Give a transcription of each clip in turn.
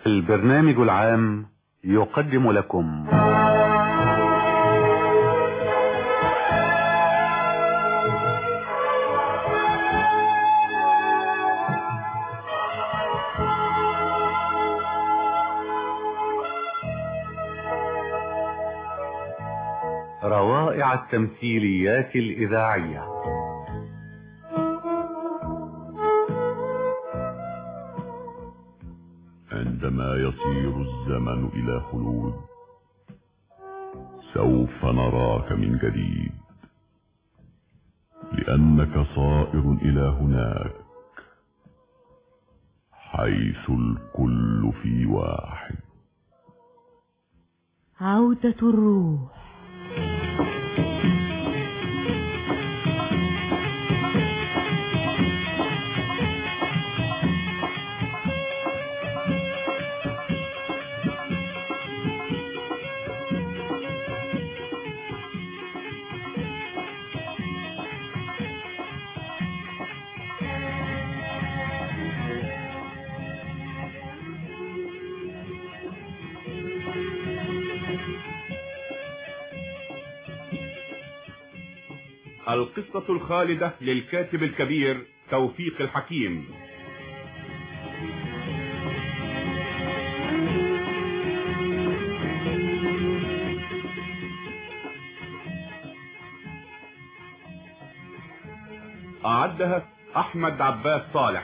البرنامج العام يقدم لكم روائع التمثيليات الإذاعية. عندما يصير الزمن إلى خلود سوف نراك من جديد، لأنك صائر إلى هناك حيث الكل في واحد. عودة الروح. القصة الخالدة للكاتب الكبير توفيق الحكيم. أعدها أحمد عباس صالح.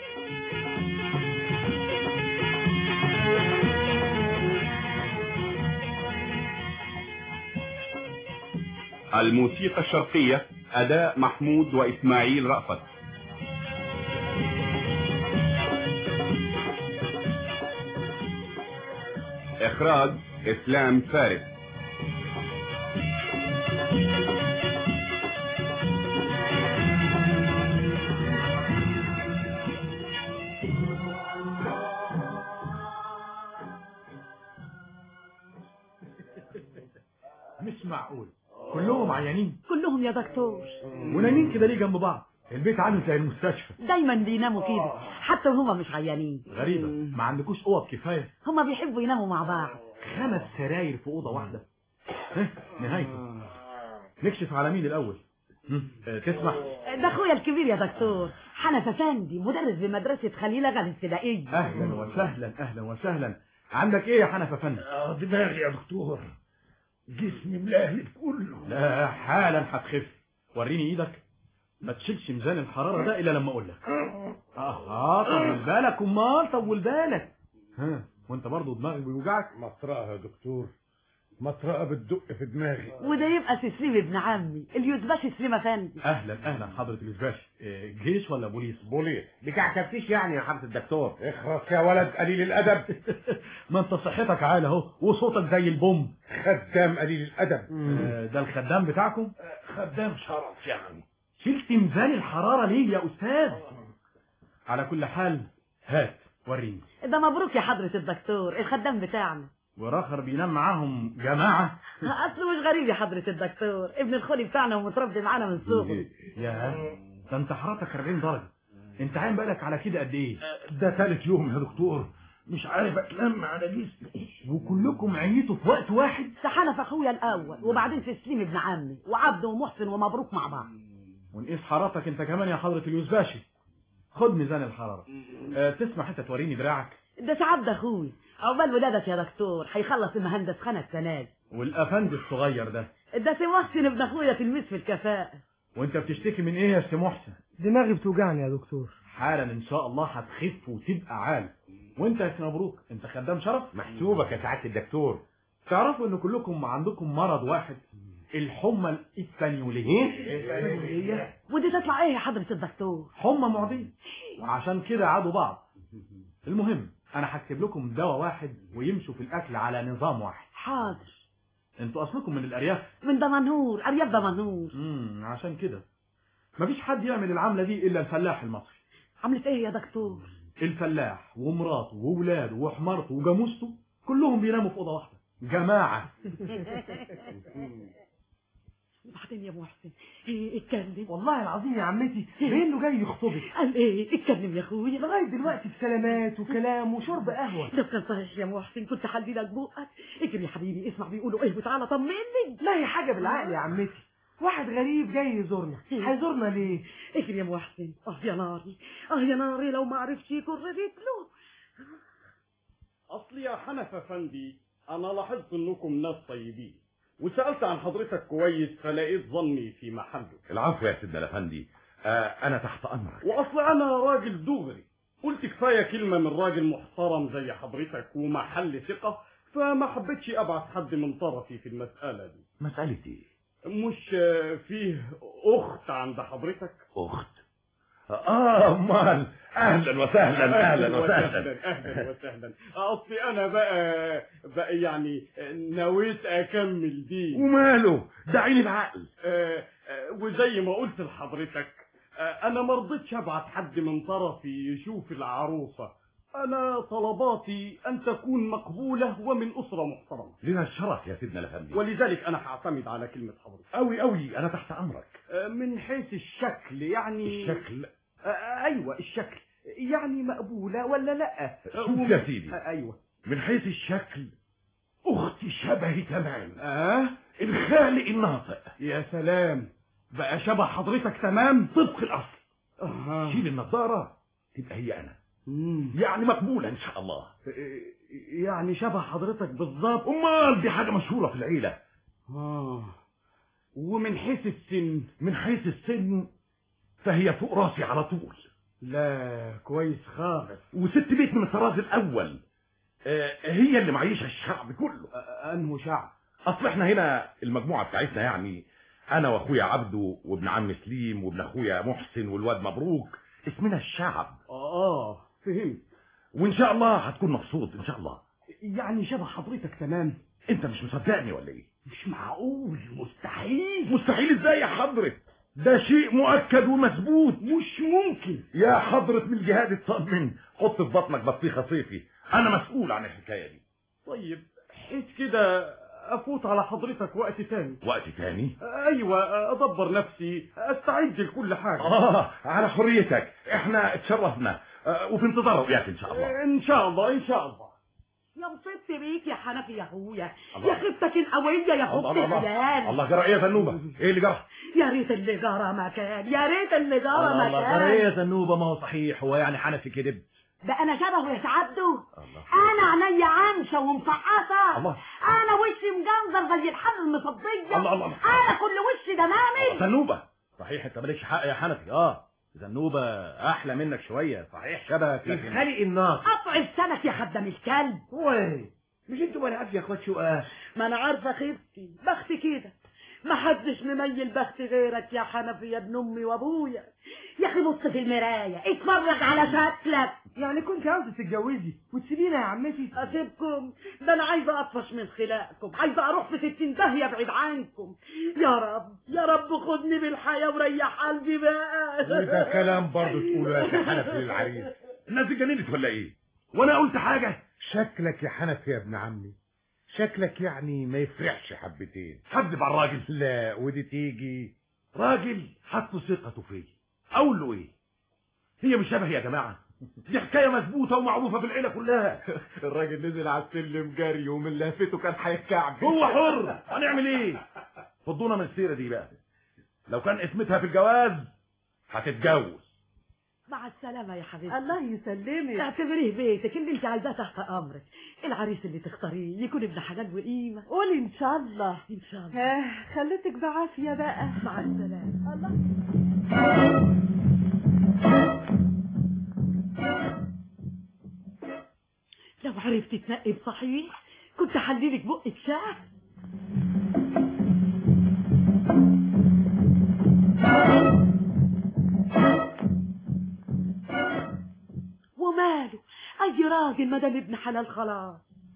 الموسيقى الشرقية أداء محمود وإسماعيل رأفت. إخراج إسلام فارس. مش معقول كلهم عيانين؟ كلهم يا دكتور. ونايمين كده ليه جنب بعض؟ البيت عامل زي المستشفى. دايما بيناموا كده حتى وهما مش عيانين. غريبة، ما عندكوش اوض كفاية؟ هما بيحبوا يناموا مع بعض. 5 سراير في اوضة واحدة. نهايته. نكشف على مين الاول؟ تسمح؟ ده اخويا الكبير يا دكتور، حنف افندي، مدرس بمدرسة خليل اغا الابتدائية. اهلا وسهلا اهلا وسهلا. عندك ايه يا حنف افندي؟ دماغي يا دكتور، جسمي ملاهب كله. لا حالا هتخف. وريني ايدك. ما تشيلش ميزان الحرارة ده الا لما اقول لك. طول بالك. امال طول بالك. وانت برضه دماغك بيوجعك؟ مطرقة يا دكتور، مطرقة بتدق في دماغي. وده يبقى سليم ابن عمي اليوزباشي سليم افندي. اهلا اهلا حضرة اليوزباشي. جيش ولا بوليس؟ بوليس. بتاع تفتيش يعني يا حضرة الدكتور. اخرس يا ولد قليل الادب. ما انت صحتك عالة اهو وصوتك زي البوم. خدام قليل الادب. ده الخدام بتاعكم؟ خدام شرف يعني. شلت ميزان الحرارة ليه يا استاذ؟ على كل حال هات وريني. ده مبروك يا حضرة الدكتور، الخدام بتاعنا. وراخر بينام معاهم جماعة؟ اصله مش غريب يا حضرة الدكتور، ابن الخولي بتاعنا ومتربي معانا من صغره. يا ده انت حرارتك 40 درجة. انت عايم بالك على كده قد ايه؟ ده 3 يوم يا دكتور، مش عارف اتلم على جسمي. وكلكم عييتوا في وقت واحد؟ سحنف اخويا الاول وبعدين في سليم ابن عمي وعبده ومحسن ومبروك مع بعض. ونقيس حرارتك انت كمان يا حضرة اليوزباشي. خد ميزان الحرارة. تسمح انت توريني دراعك؟ ده سعد اخوي، عقبال ولادك يا دكتور، هيخلص المهندس خانة السنة دي. والافندي الصغير ده سي محسن ابن اخويا تلميذ في الكفاءة. وانت بتشتكي من ايه يا سي محسن؟ دماغي بتوجعني يا دكتور. حالا ان شاء الله هتخف وتبقى عال. وانت يا سي مبروك، انت خدام شرف؟ محسوبك يا سعادة الدكتور. تعرفوا ان كلكم عندكم مرض واحد، الحمى الاسبانيولية. ودي تطلع ايه يا حضرة الدكتور؟ حمى معدية، وعشان كده عادوا بعض. المهم انا هكتب لكم دواء واحد ويمشوا في الاكل على نظام واحد. حاضر. انتوا اصلكم من الارياف؟ من دمنهور، ارياف دمنهور. عشان كده مفيش حد يعمل العملة دي الا الفلاح المصري. عملت ايه يا دكتور؟ الفلاح ومراته وولاده وحمارته وجاموسته كلهم بيناموا في اوضه واحده، جماعه. وبعدين يا محسن اتكلم. والله العظيم يا عمتي بانه جاي يخطبك. قال ايه؟ اتكلم يا اخويا. لغايه دلوقتي بسلامات وكلام وشرب قهوه. لو كان صحيح يا محسن كنت حلي لك بقك. اجري يا حبيبي اسمع بيقولوا ايه وتعالى طمني. لا هي حاجه بالعقل يا عمتي، واحد غريب جاي يزورنا، هيزورنا ليه؟ اجري يا محسن. يا ناري يا ناري لو ما عرفش يكون رجله. اصلي يا حنف افندي انا لاحظت انكم ناس طيبين، وسألت عن حضرتك كويس فلقيت ظني في محله. العفو يا سيدنا الافندي، انا تحت امرك. واصل انا راجل دغري، قلت كفايه كلمه من راجل محترم زي حضرتك ومحل ثقه، فما حبيتش ابعت حد من طرفي في المساله دي. مسألة ايه؟ مش فيه اخت عند حضرتك؟ اخت؟ امال اهلا وسهلا. اهلا وسهلا. اصلي انا بقى يعني نويت اكمل دي. وماله؟ دعيني بعقل. وزي ما قلت لحضرتك انا ما رضيتش ابعت حد من طرفي يشوف العروسه. انا طلباتي ان تكون مقبوله ومن اسره محترمه. لنا الشرف يا سيدنا الافندي، ولذلك انا هعتمد على كلمه حضرتك. قوي انا تحت امرك. من حيث الشكل يعني. الشكل؟ ايوه الشكل يعني مقبوله ولا لا؟ شوف يا سيدي. ايوه من حيث الشكل اختي شبهي تمام. الخالق الناطق. يا سلام، بقى شبه حضرتك تمام طبق الاصل. شيل النظاره تبقى هي انا. يعني مقبوله ان شاء الله. يعني شبه حضرتك بالظبط. امال دي حاجه مشهوره في العيله. ومن حيث السن؟ من حيث السن فهي فوق راسي على طول. لا كويس خالص. وست بيت من الطراز الاول. هي اللي معيشها الشعب كله. انه شعب؟ اصل احنا هنا المجموعه بتاعتنا، يعني انا واخويا عبده وابن عم سليم وابن اخويا محسن والواد مبروك، اسمنا الشعب. فهمت. وان شاء الله هتكون مبسوط ان شاء الله. يعني شبه حضرتك تمام؟ انت مش مصدقني ولا ايه؟ مش معقول، مستحيل. مستحيل ازاي يا حضرة؟ ده شيء مؤكد ومثبوت. مش ممكن يا حضرة من الجهاد اطمن، حط في بطنك بطيخة صيفي، انا مسؤول عن الحكاية دي. طيب حيث كده افوت على حضرتك وقت تاني. وقت تاني؟ ايوه ادبر نفسي، استعد لكل حاجة. على حريتك، احنا اتشرفنا وفي انتظار رؤياك ان شاء الله. ان شاء الله ان شاء الله. يا مصيبتي بيك يا حنفي يا اخويا، يا خيبتك القوية يا خبط الحلال. الله جرى ايه يا زنوبة؟ ايه اللي جرى؟ يا ريت اللي جرى مكان، يا ريت اللي جرى مكان. الله جرى ايه يا زنوبة؟ ما هو صحيح، هو يعني حنفي كذب؟ ده انا شبهه يا سعادته. انا عينيا عامشه ومفعصه. انا وشي مجنزر زي الحبل المصديه. الله انا كل وشي دمامي. زنوبة صحيح انت مالكش حق يا حنفي. زنوبة احلى منك شوية، صحيح شبهك لكن الخالق الناطق. قطع السمك يا خدام الكلب. مش انتوا ولا عارف يا اخوات شقاه؟ ما انا عارفه خيبتي، بختي كده، ما حدش مميل بختي غيرك يا حنفي يا ابن امي وابويا. يا اخي بص في المرايه اتفرج على شكلك. يعني كنت عاوزه تتجوزي وتسيبينا يا عمتي؟ اسيبكم؟ ده انا عايزه اطفش من خلاقكم، عايزه اروح في 60 داهيه بعيد عنكم. يا رب يا رب خدني بالحياه وريح قلبي بقى. وده كلام برضه تقوله يا حنفي للعريس؟ الناس دي جننت ولا ايه؟ وانا قلت حاجه؟ شكلك يا حنفي يا ابن عمي، شكلك يعني ما يفرحش حبتين. كذب على الراجل. لا ودي تيجي راجل حط ثقته فيا، اقول له ايه؟ هي مش شبه يا جماعه، دي حكايه مظبوطه ومعروفه في العيله كلها. الراجل نزل على السلم جري ومن لهفته كان هيتكعب. هو حر، هنعمل ايه؟ فضونا من السيره دي بقى. لو كان اسمتها في الجواز هتتجوز. مع السلامة يا حبيبتي. الله يسلمك. اعتبريه بيتك اللي انت عايزاه تحت امرك. العريس اللي تختاريه يكون ابن حلال وقيمة. قولي ان شاء الله. ان شاء الله. خليتك بعافية بقى. مع السلامة. الله. لو عرفتي تنقي بصحيح كنت حليلك بقك شهر. وماله اي راجل ما دام ابن حلال خلاص.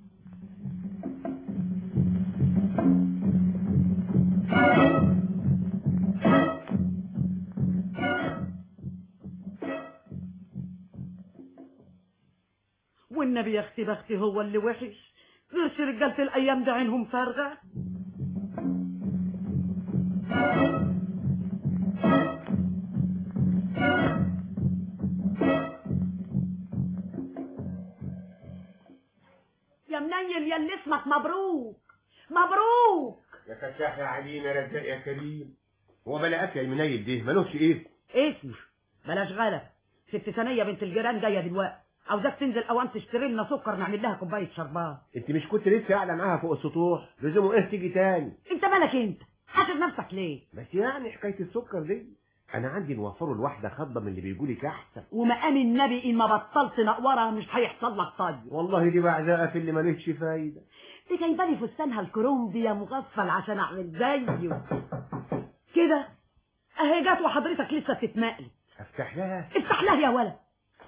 والنبي يا اختي بختي هو اللي وحش، غيرش رجالة الايام ده عينهم فارغة. يا منيل يا اللي اسمك مبروك مبروك. يا فتاح يا عليم يا رزاق يا كريم. هو بلاقك يا المنيل ده ملوش اسمي بلاش غلط. ست ثانية بنت الجيران جاية دلوقتي، عاوزاك تنزل اوام تشتري لنا سكر نعمل لها كوباية شربات. انت مش كنت لسه قاعده معاها فوق السطوح؟ لازم ايه تيجي تاني؟ انت مالك انت؟ حاسب نفسك ليه؟ بس يعني حكايه السكر دي انا عندي نوفره الواحده خضه من اللي بيقولك احسن. ومقام النبي ان ما بطلت نقورها مش هيحصل لك طيب. والله دي بعزقه في اللي مالكش فايده. دي جايبالي فستانها الكروم دي يا مغفل عشان اعمل زيه كده اهي جات وحضرتك لسه بتتمقلي. افتح لها. افتح لها يا ولد.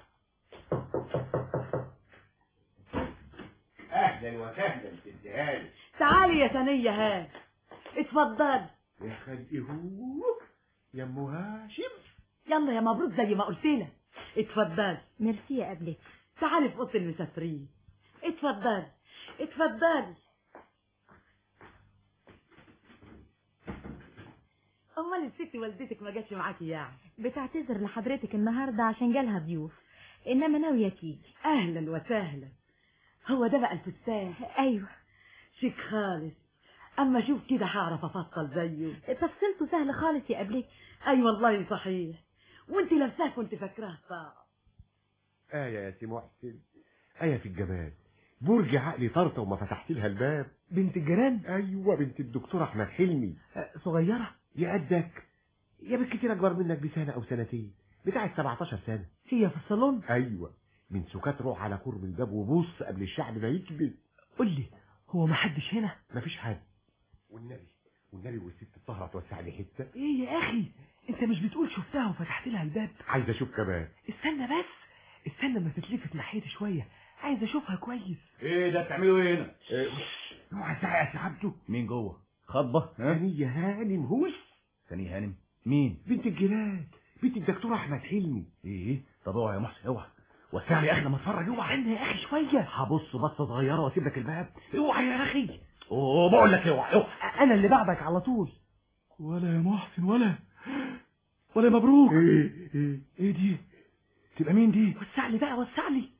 اهلا وسهلا تديهالي. تعالي يا ثانية هان اتفضل. يا خلقهوك يا ام هاشم. يلا يا مبروك زي ما قلت لك. اتفضل. ميرسي يا قبلك. تعالي في اوضه المسافرين. اتفضل اتفضل. امال الست والدتك ما جاتش معاكي يعني؟ بتعتذر لحضرتك النهارده عشان جالها ضيوف، انما ناويه تيجي. اهلا وسهلا. هو ده بقى الفستان؟ ايوه شيك خالص. اما شوف كده هعرف افصل زيه. تفصيلته سهل خالص يا قبلك. اي والله صحيح. وانت لابساه كنت فاكراه صعب. يا سي محسن في الجمال. برج عقلي طرطه وما فتحت لها الباب. بنت الجيران؟ ايوه بنت الدكتور احمد حلمي. صغيره؟ يا قدك يا بالكتير اكبر منك بسنه او سنتين. بتاعت 17 سنه. هي في الصالون؟ ايوه من سكات روح على قرب الباب وبص قبل الشعب ما يكبر. قول لي هو ما حدش هنا؟ مفيش حد. والنبي والست الطاهره توسع لي حته. ايه يا اخي انت مش بتقول شفتها وفتحت لها الباب؟ عايز اشوف كمان. استنى بس استنى ما تتلفت ناحيتي شويه، عايز اشوفها كويس. ايه ده بتعملوا ايه هنا؟ اوعى تعيا يا عبده. مين جوه؟ خطبه؟ ثانيه هانم. هوش ثانيه هانم مين؟ بنت الجيران، بنت الدكتور احمد حلمي. ايه طب اوعى يا محسن اوعى. وسع لي يا اخي لما اتفرج. اوعى استنى يا اخي شويه. هبص بصه صغيره واسيب لك الباب. اوعى يا اخي. بقول لك اوعى. انا اللي بعدك على طول. ولا يا محسن ولا مبروك. ايه دي؟ تبقى مين دي؟ وسع لي بقى وسع لي.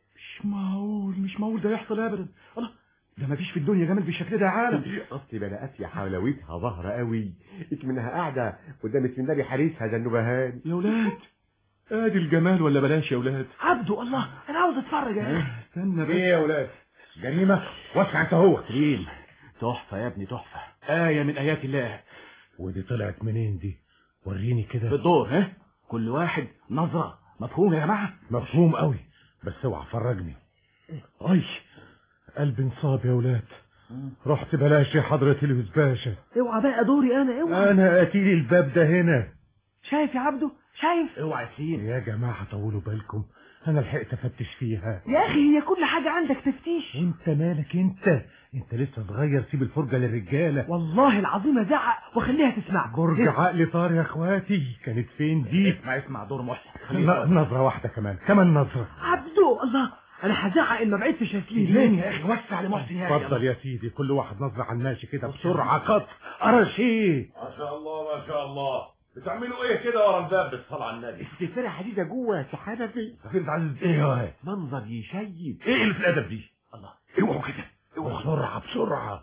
مش معقول ده يحصل ابدا. الله ده مفيش في الدنيا جمال بالشكل ده يا عالم. اصلي بلاقات يا حلاوتها ظاهره قوي. منها قاعده قدام اسم النبي حارسها ده النبهان. يا ولاد ادي الجمال ولا بلاش يا ولاد؟ عبده الله انا عاوز اتفرج يا اخي. استنى بس. ايه يا ولاد؟ جريمه؟ وسع انت هو. كريم تحفه يا ابني تحفه. آية من آيات الله. ودي طلعت منين دي؟ وريني كده. بالدور ها؟ كل واحد نظرة. مفهوم يا جماعة؟ مفهوم قوي بس اوعى فرجني. اي قلبي انصاب يا ولاد. رحت بلاش يا حضرة الوز باشا. اوعى بقى دوري انا. اوعى. انا قتيل الباب ده هنا. شايف يا عبده شايف؟ اوعى يا سين. يا جماعة طولوا بالكم انا لحقت افتش فيها. يا اخي هي كل حاجة عندك تفتيش. وانت مالك انت لسه صغير. سيب الفرجة للرجالة. والله العظيم ازعق واخليها تسمعك. برج عقلي طار يا اخواتي. كانت فين دي؟ اسمع دور محسن. نظرة واحدة كمان نظرة. عبده الله انا هزعق ان ما بعدتش يا سيدي. ليه يا اخي؟ وسع لمحسن يا اخي. اتفضل يا سيدي كل واحد نظرة على الماشي كده بسرعة. قط ارشيه. ما شاء الله ما شاء الله. بتعملوا ايه كده ورا الباب بالصلاة على النبي؟ السفيرة حديدة جوه يا حنفي. سفيرة عزيز ايه؟ منظر يشيب. ايه اللي في الادب دي؟ الله اوعوا كده بسرعة.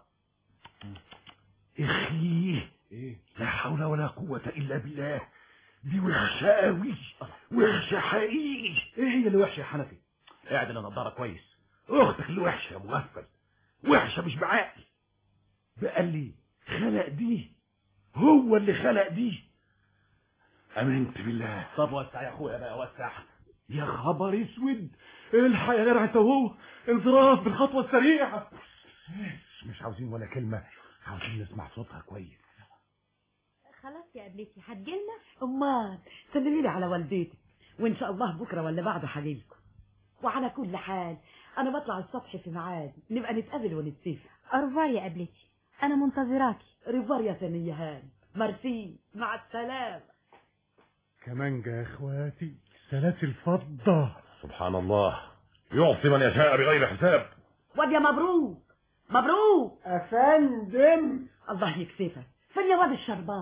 اخي ايه؟ لا حول ولا قوة الا بالله. دي وحشة قوي. وحشة حقيقي. ايه هي اللي وحشة يا حنفي؟ قاعد انا نضارة كويس. اختك اللي وحشة يا مغفل. وحشة مش بعقل. بقى اللي خلق دي هو اللي خلق دي. امنت بالله. طب وسع يا اخويا بقى وسع. يا خبر اسود. الحق يا جدع انت وهو. انصراف بالخطوة السريعة. مش عاوزين ولا كلمة. عاوزين نسمع صوتها كويس. خلاص يا قبلتي هتجيلنا. امال سلمي لي على والدتك وان شاء الله بكره ولا بعده هجيلكم. وعلى كل حال انا بطلع الصبح في ميعاد نبقى نتقابل ونتفق. أرفار يا قبلتي انا منتظراكي. ريفار يا ثانية هان. ميرسي مع السلامة. كمانجا يا اخواتي سلاسل فضة. سبحان الله يعطي من يشاء بغير حساب. واد يا مبروك افندم. الله يكسفك. فين يا واد الشربان؟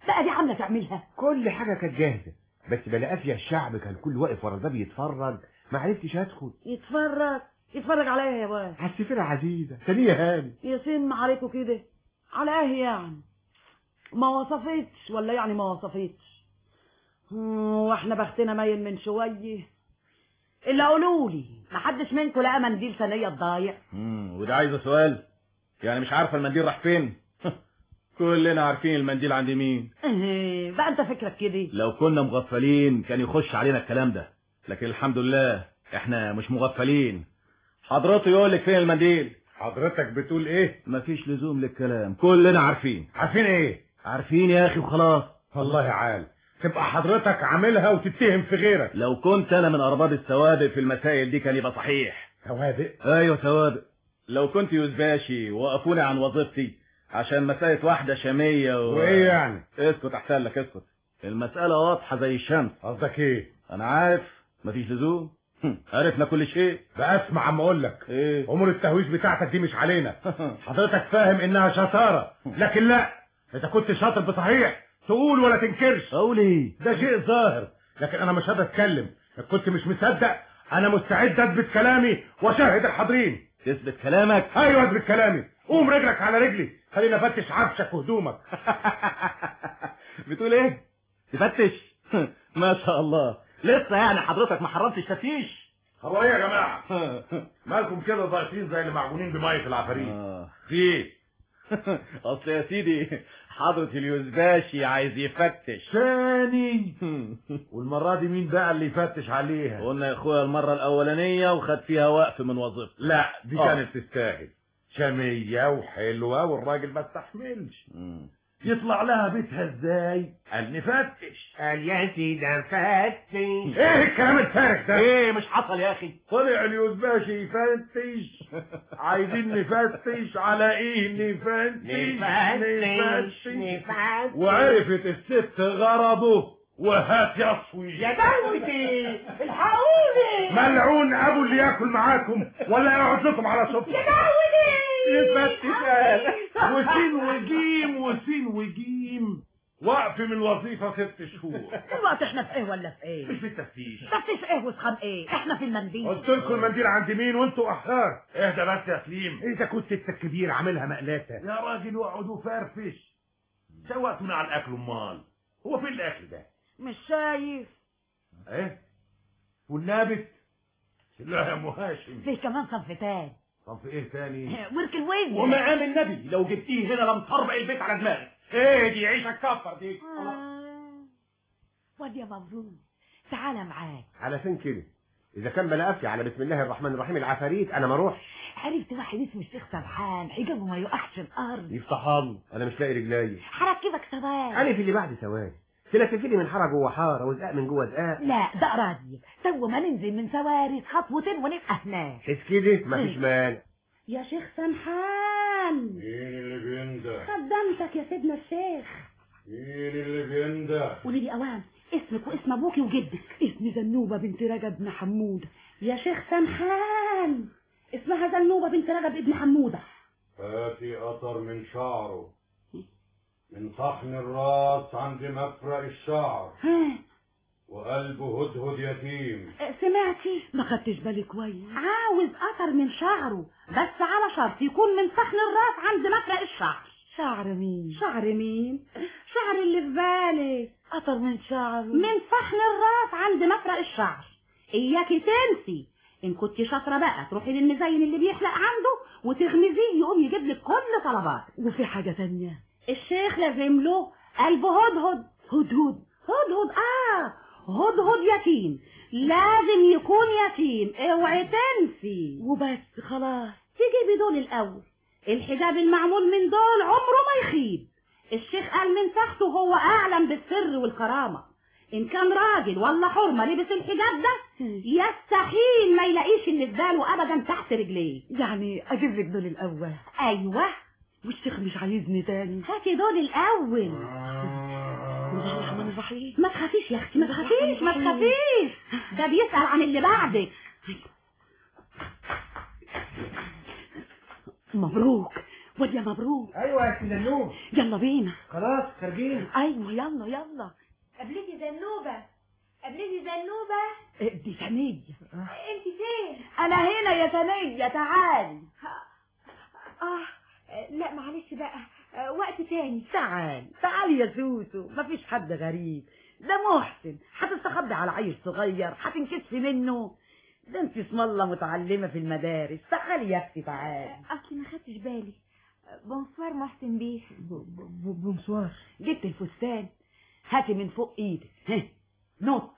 بقى دي عامله تعملها؟ كل حاجه كانت جاهزه، بس بلا قافيه الشعب كان كل واقف ورا الباب يتفرج، ما عرفتش ادخل. يتفرج على ايه يا بابا؟ على السفيره عزيزه ثانيه هاني. يسم عليكوا كده على ايه يعني؟ ما وصفتش ولا يعني ما وصفتش؟ واحنا بختنا مايل من شويه. اللي قولوا لي ما حدش منكم لقى منديل ثانيه ضايع؟ وده عايزه سؤال؟ يعني مش عارفه المنديل راح فين؟ كلنا عارفين المنديل عند مين. بقى انت فكرك كده؟ لو كنا مغفلين كان يخش علينا الكلام ده، لكن الحمد لله احنا مش مغفلين. حضرته يقول لك فين المنديل. حضرتك بتقول ايه؟ مفيش لزوم للكلام، كلنا عارفين. عارفين ايه؟ عارفين يا اخي وخلاص. والله عال تبقى حضرتك عاملها وتتهم في غيرك. لو كنت انا من ارباب السوابق في المسائل دي كان يبقى صحيح. سوابق؟ ايوه سوابق. لو كنت يوزباشي وقفوني عن وظيفتي عشان مسألة واحدة شامية وايه يعني؟ اسكت احسن لك اسكت. المسألة واضحة زي الشمس. قصدك ايه؟ انا عارف مفيش لزوم. عرفنا كل شيء. بقى اسمع عم اقول لك ايه؟ امور التهويش بتاعتك دي مش علينا. حضرتك فاهم انها شطارة، لكن لا، اذا كنت شاطر بصحيح تقول ولا تنكرش. اقول ايه؟ ده شيء ظاهر، لكن انا مش هقدر اتكلم. إن كنت مش مصدق انا مستعد اثبت كلامي واشاهد الحاضرين. تثبت كلامك؟ ايوه اثبت كلامي. قوم رجلك على رجلي، خلينا افتش عفشك وهدومك. بتقول ايه؟ تفتش؟ ما شاء الله، لسه يعني حضرتك ما حرمتش تفتيش. هو ايه يا جماعه؟ مالكم كده ضايقين زي اللي معجونين بميه العفاريت؟ في ايه؟ اصل يا سيدي حضرة اليوزباشي عايز يفتش ثاني. والمره دي مين بقى اللي يفتش عليها؟ قلنا يا اخويا المره الاولانيه وخد فيها وقف من وظيفته. لا دي كانت تستاهل، شاميه وحلوه والراجل ما استحملش. يطلع لها بيتها ازاي؟ قال نفتش. قال يا سيدي نفتش. ايه الكلام الفارغ ده؟ ايه مش حصل يا اخي؟ طلع اليوزباشي يفتش. عايزين نفتش على ايه؟ نفتش. وعرفت الست غرضه وهات يصوي. يا دوتي الحقوني. ملعون ابو اللي ياكل معاكم ولا يقعد لكم على سفرة. يا دوتي يفتش وسين وجيم وقف من الوظيفة 6 شهور. الوقت احنا في ايه ولا في ايه؟ مش في التفتيش. تفتيش ايه وسخان ايه؟ احنا في المنديل. قلت لكم المنديل عند مين وانتوا احرار. اهدى بس يا سليم. اذا كنت انت الكبير عاملها مقلاتة يا راجل اقعد وفرفش. شوقتنا على الاكل امال. هو فين الاكل ده؟ مش شايف؟ ايه؟ والنابت؟ لا يا ام هاشم. فيه كمان صنفتان. صنف ايه تاني؟ ورك الوز. ومقام النبي لو جبتيه هنا لم تربع البيت على دماغك. ايه دي عيشة كفر دي. واد يا مبروك تعالى معاك. على فين كده؟ اذا كان بلا قافيه على بسم الله الرحمن الرحيم العفاريت انا ما اروحش. عرفت واحد اسمه الشيخ سرحان حجابه ما يقعش الارض. يفتح الله، انا مش لاقي رجلي. هركبك ثواني. انا في اللي بعد ثواني. تلففي لي من حاره جوه حاره وزقاق من جوه زقاق. لا ده راضي، تو ما ننزل من سواري خطوتين ونبقى هناك. حس كده مفيش مانع. يا شيخ سمحان. مين اللي بينده؟ خدمتك يا سيدنا الشيخ. مين اللي بينده؟ قولي لي اوام اسمك واسم ابوكي وجدك. اسمي زنوبه بنت رجب بن حموده. يا شيخ سمحان اسمها زنوبه بنت رجب ابن حموده. هاتي قطر من شعره، من صحن الراس عند مفرق الشعر، وقلبه هدهد يتيم. سمعتي؟ ما خدتش بالي كويس. عاوز قطر من شعره بس على شرط يكون من صحن الراس عند مفرق الشعر. شعر مين؟ شعر مين؟ شعر اللي في بالك. قطر من شعره من صحن الراس عند مفرق الشعر. اياكي تنسي. ان كنت شاطره بقى تروحي للمزين اللي بيحلق عنده وتغمزيه يقوم يجيب لك كل طلباتك. وفي حاجه تانية؟ الشيخ لازم له قلب هدهد. هدهد هدهد يتيم، لازم يكون يتيم، اوعي تنسي. وبس خلاص. تجيبي دول الاول. الحجاب المعمول من دول عمره ما يخيب. الشيخ قال من تحته هو اعلم بالسر والكرامه. ان كان راجل ولا حرمه لبس الحجاب ده يستحيل ما يلاقيش اللي في باله ابدا تحت رجليه. يعني اجيب لك دول الاول؟ ايوه. والشيخ مش عايزني تاني؟ هاتي دول الاول. بسم الله الرحمن الرحيم. ما تخافيش يا اختي، ما تخافيش. ده بيسأل عن اللي بعدك. مبروك واد يا مبروك. ايوه يا سنانوب. يلا بينا. خلاص خارجين. ايوه يلا يلا. قابلتي زنوبة. قابلتي زنوبة. دي ثانية. انت فين؟ انا هنا يا ثانية، تعالي. لا معلش بقى، وقت تاني. تعالي يا سوسو، مفيش حد غريب، ده محسن. هتستخبي على عيل صغير؟ هتنكسفي منه؟ ده انت اسم الله متعلمة في المدارس. تعالي يا اختي تعالي. اصلي ما خدتش بالي. بونسوار محسن بيه. بونسوار. جبت الفستان، هاتي من فوق ايدك. نط.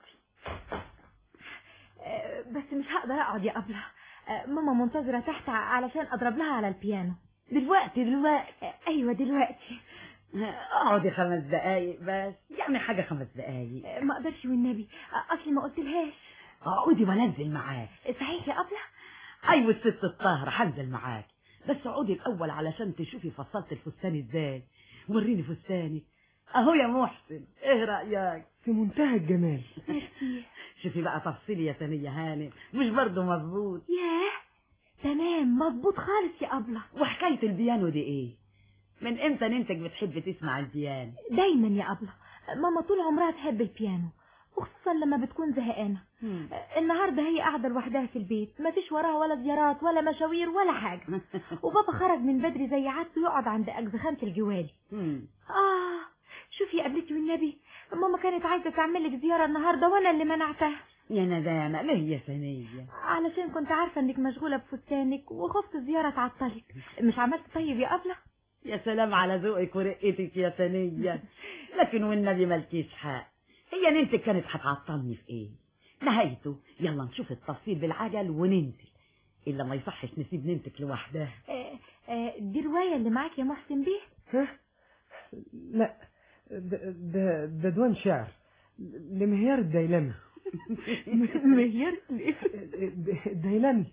بس مش هقدر اقعد يا أبلة، ماما منتظرة تحت علشان اضرب لها على البيانو. دلوقتي؟ ايوه دلوقتي. اقعدي 5 دقايق بس، يعني حاجة 5 دقايق. ما اقدرش والنبي، اصلي ما قلتلهاش. اقعدي وانزل معاك. صحيح يا أبلة؟ ايوه الست الطاهرة، هنزل معاك، بس اقعدي الاول علشان تشوفي فصلت الفستان ازاي. وريني فستانك اهو يا محسن، ايه رأيك؟ في منتهى الجمال. شوفي بقى تفصيلي يا ثانية هانم، مش برضه مظبوط؟ ياه تمام مظبوط خالص يا أبلة. وحكاية البيانو دي ايه؟ من امتى ننتك بتحب تسمع البيانو؟ دايما يا أبلة، ماما طول عمرها تحب البيانو، وخصوصا لما بتكون زهقانة. النهاردة هي قاعدة لوحدها في البيت، ما فيش وراها ولا زيارات ولا مشاوير ولا حاجة. وبابا خرج من بدري زي عادته يقعد عند أجزخانة الجوالي. شوفي يا قبلتي والنبي، ماما كانت عايزة تعمل لك زيارة النهاردة وانا اللي منعتها. يا ندامة، ليه يا ثانية؟ علشان كنت عارفة انك مشغولة بفستانك وخفت الزيارة تعطلك. مش عملت طيب يا أبلة؟ يا سلام على ذوقك ورقتك يا ثانية. لكن والنبي مالكيش حق، هي ننتك كانت هتعطلني في ايه؟ نهايته يلا نشوف التفصيل بالعجل وننزل، الا ما يصحش نسيب ننتك لوحدها. دي رواية اللي معاك يا محسن بيه؟ لا، ده ديوان شعر لمهيار الديلمي. مهيار الديلمي.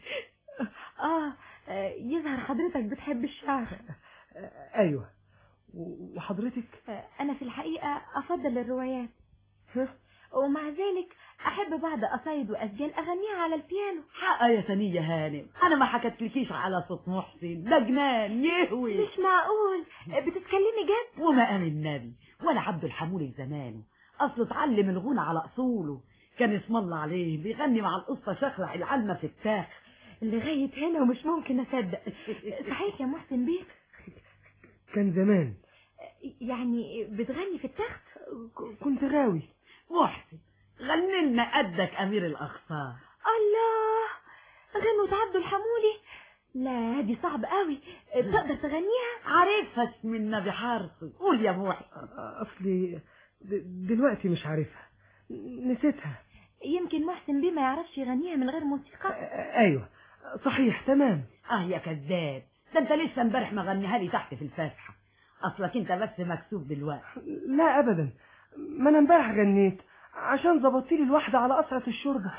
يظهر حضرتك بتحب الشعر. ايوه، وحضرتك؟ انا في الحقيقة افضل الروايات، ومع ذلك احب بعض قصايد واسجال اغنيها على البيانو. حقا يا ثانية هانم، انا ما حكتلكيش على صوت محسن، ده جنان يهوي. مش معقول، بتتكلمي جد؟ وما قال النبي ولا عبد الحمولي زمانه، اصله اتعلم الغنى على اصوله، كان اسم الله عليه بيغني مع القصة شخلع العلمة في التاخ. لغاية هنا ومش ممكن اصدق. صحيح يا محسن بيه؟ كان زمان. يعني بتغني في التخت؟ كنت غاوي. محسن غني لنا قدك امير الاخصار. الله، غنوة عبد الحمولي؟ لا دي صعب قوي، تقدر تغنيها؟ عارفها اسم النبي حارسي، قول يا محسن. اصلي دلوقتي مش عارفها، نسيتها. يمكن محسن بيه ما يعرفش يغنيها من غير موسيقى. ايوه صحيح تمام. يا كذاب، ده انت لسه امبارح مغنيها لي تحت في الفسحه، اصلك انت بس مكسوب دلوقتي. لا ابدا، ما انا امبارح غنيت عشان ظبطتي لي الواحده على قصعه الشوربه.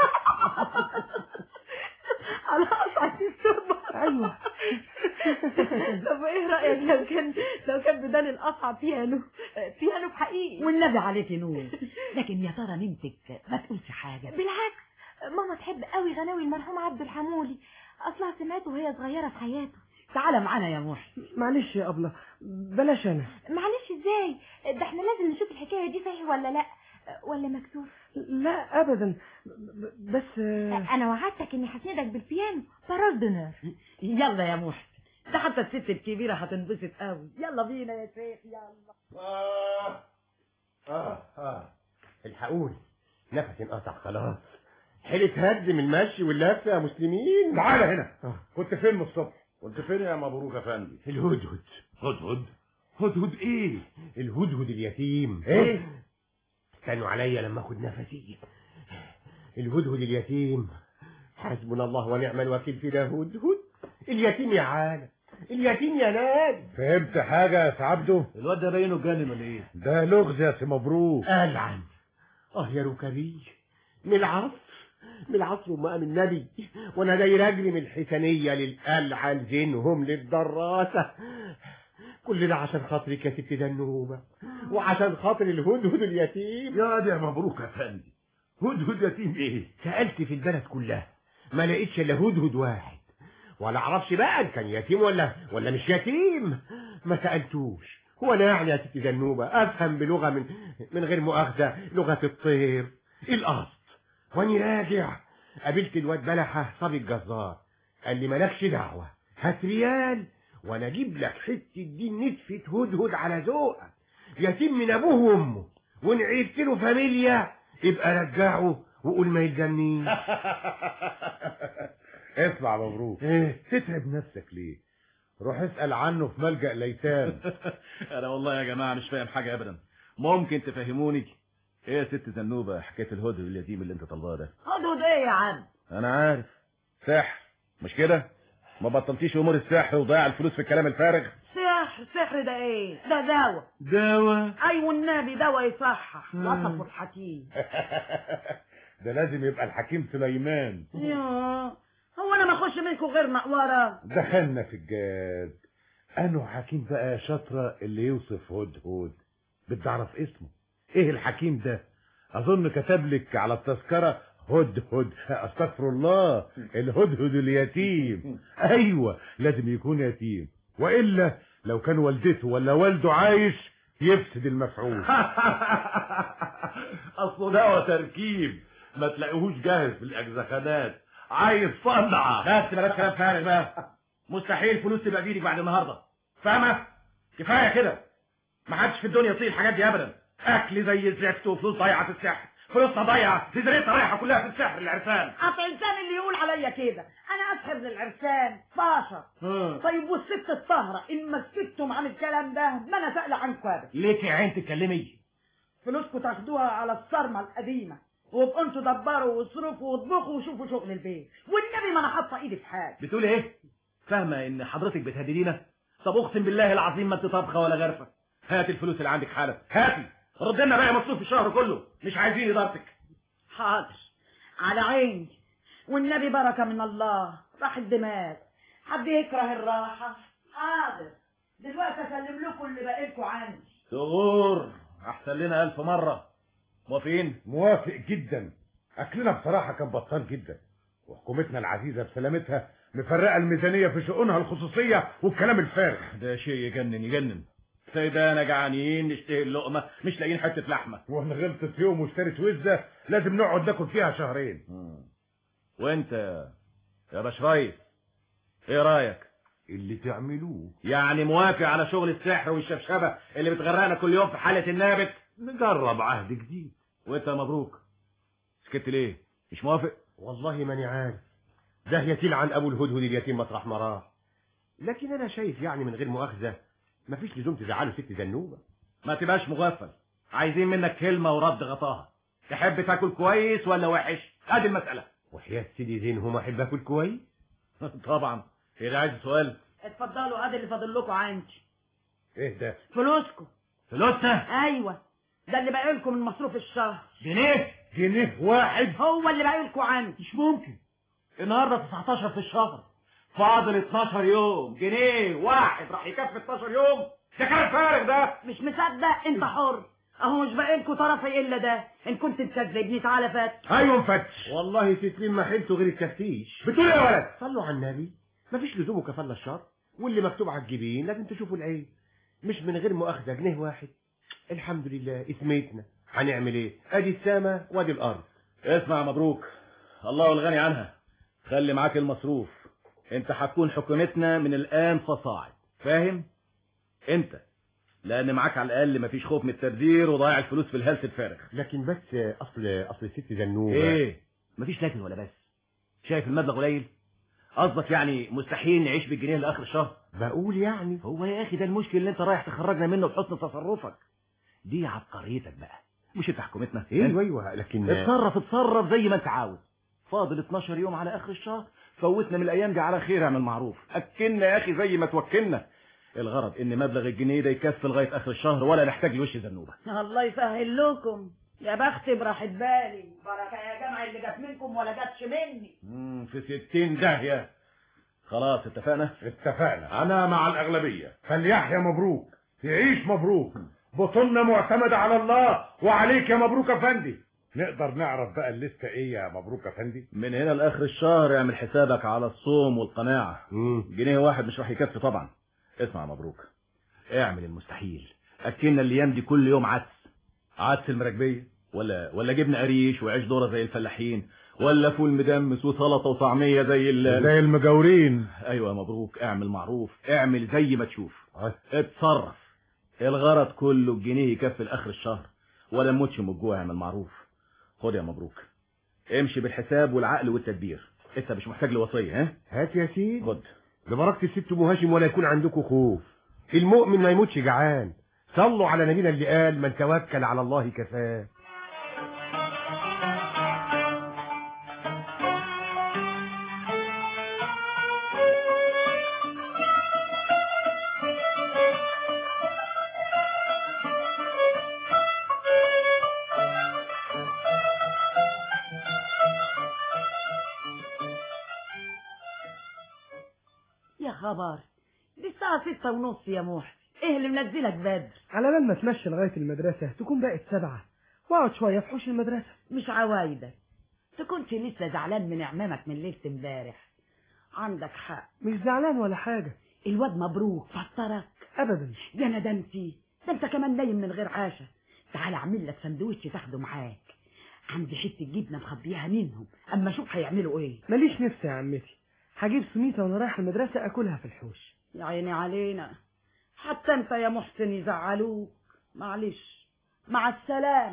على قصعه الشوربه؟ ايوه. طب ايه رايك لو كان بدل القصعه بيانو بحقيقي؟ والنبي عليكي نور. لكن يا ترى نمتك ما تقولش حاجه؟ بالعكس، ماما تحب قوي غناوي المرحوم عبد الحمولي، اصلها سمعته وهي صغيره في حياته. تعالى معانا يا محسن. معلش يا أبلة، بلاش أنا. معلش ازاي؟ ده احنا لازم نشوف الحكاية دي صحيح ولا لا، ولا مكتوب. لا أبدا، بس أنا وعدتك إني هسندك بالبيانو. بارول دونور. يلا يا محسن، ده حتى الست الكبيرة هتنبسط قوي. يلا بينا يا شيخ يلا. الحقوني، نفسي انقطع خلاص. حيلة هد من المشي واللف يا مسلمين. تعالى هنا. كنت فين من الصبح؟ كنت فين يا مبروك يا فندم؟ الهدهد. هدهد؟ هدهد ايه؟ الهدهد اليتيم. ايه؟ استنوا عليا لما اخد نفسي. الهدهد اليتيم، حسبنا الله ونعم الوكيل في ده. هدهد اليتيم يا عالم، اليتيم يا ناد. فهمت حاجة يا سعبده؟ الواد ده باينه جاني ولا ايه؟ ده لغز يا سي مبروك. ألعن. يا ركبي، من العصر ومقام النبي وانا جاي راجلي من الحسنية للقلعة لزينهم للدراسة، كل ده عشان خاطرك يا ست دنوبة، وعشان خاطر الهدهد اليتيم. يا مبروك يا فندم، هدهد يتيم ايه؟ سألت في البلد كلها ما لقيتش الا هدهد واحد، ولا اعرفش بقى ان كان يتيم ولا مش يتيم. ما سالتوش. هو انا يعني يا ست زنوبه افهم بلغه من غير مؤاخذه لغه الطير القصد. واني راجع قابلت الواد بلحه صبي الجزار، قال لي مالكش دعوه، هات ريال وانا اجيب لك حته دين نتفه هدهد على ذوقك، يتيم من ابوه وامه، وان عيبت له فاميليا يبقى رجعه وقول ما يلزمنيش. اسمع مبروك، تتعب نفسك ليه؟ روح اسأل عنه في ملجأ ليتام. انا والله يا جماعة مش فاهم حاجة ابدا، ممكن تفهموني؟ ايه يا ست زنوبة حكاية الهدهد اليتيم اللي انت طالباه ده؟ هدهد ايه يا عم؟ انا عارف، سحر مش كده؟ ما بطلتيش امور السحر وضيع الفلوس في الكلام الفارغ. سحر ده ايه؟ ده دواء. دواء؟ ايوه النبي دواء يصحح، وصفه الحكيم. ده لازم يبقى الحكيم سليمان. يا هو انا ما اخش منكم غير مقوره؟ دخلنا في الجاد. انه حكيم بقى يا شاطره اللي يوصف هدهد؟ بتعرف اسمه ايه الحكيم ده؟ اظن كتب لك على التذكره هدهد، استغفر الله، الهدهد اليتيم. ايوه لازم يكون يتيم، والا لو كان والدته ولا والده عايش يفسد المفعول. اصله دواء تركيب، ما تلاقيهوش جاهز في الاجزخانات، عايز صنعه. بس بلاش كلام فارغ بقى، مستحيل فلوس تبقى بايدك بعد النهارده، فاهمه؟ كفايه كده، ما حدش في الدنيا يطيق الحاجات دي ابدا. اكل زي الزفت وفلوس ضايعه في السحر، فلوسنا ضايعه، جزيرتنا رايحه كلها في السحر العرسان. الانسان اللي يقول عليا كده انا اسحر للعرسان باشا. طيب والست الطاهره ان مسكتم عن الكلام ده ما انا سائله عنكم ابدا. ليك يا عين تتكلمي؟ فلوسكم تاخدوها على الصرمه القديمه، وابقوا انتوا دبروا واصرفوا واطبخوا وشوفوا شغل البيت، والنبي ما انا حاطه ايدي في حاجه. بتقولي ايه؟ فاهمه ان حضرتك بتهددينا؟ طب اقسم بالله العظيم ما انت طبخه ولا غرفه. هات الفلوس اللي عندك حالا، هاتي، رد لنا بقى مصروف الشهر كله، مش عايزين ادارتك. حاضر على عيني، والنبي بركه من الله. راح الدماغ، حد يكره الراحه؟ حاضر، دلوقتي اسلم لكم اللي باقي لكم عندي. ثغور احسن لنا 1000 مره. موافقين؟ موافق جدا. اكلنا بصراحه كان بطال جدا، وحكومتنا العزيزه بسلامتها مفرقه الميزانيه في شؤونها الخصوصيه والكلام الفارغ ده شيء يجنن يجنن. سيدانا جعانين نشتهي اللقمه مش لاقيين حته لحمه، وانا غلطت يوم واشتريت وزه لازم نقعد ناكل فيها شهرين. وانت يا باشريس ايه رايك؟ اللي تعملوه. يعني موافق على شغل السحر والشبشبه اللي بتغرقنا كل يوم في حاله النابت؟ نجرب عهد جديد. وانت مبروك، سكت ليه؟ مش موافق؟ والله ماني عارف، ده يتيل عن ابو الهدهد اليتيم مطرح ما راح، لكن انا شايف يعني من غير مؤاخذه مفيش لزوم تزعله ست زنوبه. ما تبقاش مغفل، عايزين منك كلمه ورد غطاها. تحب تاكل كويس ولا وحش؟ ادي المساله. وحياة سيدي زينهم احب اكل كويس. طبعا. هي عايز سؤال؟ اتفضلوا، ادي اللي فاضل لكم عندي. ايه ده؟ فلوسكم. فلوسنا؟ ايوه، ده اللي باقي لكم من مصروف الشهر. جنيه واحد؟ هو اللي باقي لكم عندي. مش ممكن، النهارده 19 في الشهر، فاضل 12 يوم، جنيه واحد راح يكفي 12 يوم؟ ده كلام فارغ ده. مش مصدق؟ انت حر، اهو مش باقي لكم طرفي الا ده. ان كنت مكذبني تعالى فتش. ايوه مفتش. والله تسليم ما حلته غير التفتيش. بتقول ايه يا ولد؟ صلوا على النبي، مفيش لزوم كفالة الشر، واللي مكتوب على الجبين لازم تشوفوا العين. مش من غير مؤاخذه جنيه واحد. الحمد لله اسمتنا، هنعمل ايه؟ ادي السما وادي الارض. اسمع مبروك، الله الغني عنها، خلي معاك المصروف. انت هتكون حكومتنا من الان فصاعد، فاهم؟ انت لان معاك على الاقل مفيش خوف من التبذير وضياع الفلوس في الهلس الفارغ. لكن بس اصل ست زنوبه. ايه؟ مفيش لكن ولا بس. شايف المبلغ قليل؟ قصدك يعني مستحيل نعيش بالجنيه لاخر الشهر؟ بقول يعني. هو يا اخي ده المشكل اللي انت رايح تخرجنا منه بحسن تصرفك. دي عبقريتك بقى، مش انت حكومتنا؟ ايوه لكن اتصرف زي ما انت عاوز. فاضل 12 يوم على اخر الشهر، فوتنا من الايام دي على خير. اعمل معروف، اكلنا يا اخي زي ما توكلنا. الغرض ان مبلغ الجنيه ده يكفي لغايه اخر الشهر ولا نحتاج لوش زنوبه. الله يسهل لكم. يا بختي براحة بالي، بركه يا جماعه اللي جت منكم ولا جاتش مني. في 60 داهيه. خلاص اتفقنا؟ اتفقنا. انا مع الاغلبيه. فليحيى مبروك، يعيش مبروك، بطولنا معتمده على الله وعليك يا مبروك افندي. نقدر نعرف بقى الليسته ايه يا مبروك يا فندي؟ من هنا لاخر الشهر اعمل حسابك على الصوم والقناعه. جنيه واحد مش راح يكفي طبعا. اسمع يا مبروك، اعمل المستحيل، اكلنا الايام دي كل يوم عدس المراكبيه ولا جبنه قريش وعيش ذره زي الفلاحين، ولا فول مدمس وسلطه وطعميه زي المجاورين. ايوه يا مبروك، اعمل معروف، اعمل زي ما تشوف، اتصرف. الغرض كله الجنيه يكفي لاخر الشهر، ولا نموتش من الجوع. اعمل معروف. خد يا مبروك، امشي بالحساب والعقل والتدبير، انت مش محتاج لوصيه. ها هات يا سيدي. خد. ببركة الست ام هاشم ولا يكون عندكم خوف. المؤمن ما يموتش جعان. صلوا على نبينا اللي قال من توكل على الله كفاه. يا خبر، دي الساعة 6:30 يا محسن. ايه اللي منزلك بدري؟ على بال ما تمشي لغاية المدرسة تكون بقت 7، واقعد شوية في حوش المدرسة. مش عوايدك تكونش لسه زعلان من اعمامك من ليلة امبارح. عندك حق، مش زعلان ولا حاجة. الواد مبروك فطرك؟ ابدا. يا ندمتي، ده انت كمان نايم من غير عشاء. تعال اعمل لك سندوتش تاخده معاك، عندي حتة جبنة مخبيها منهم، اما اشوف هيعملوا ايه. ماليش نفسي يا عمتي، هجيب سميتة وانا رايح المدرسة اكلها في الحوش. يا عيني علينا، حتى انت يا محسن يزعلوك. معلش، مع السلامة.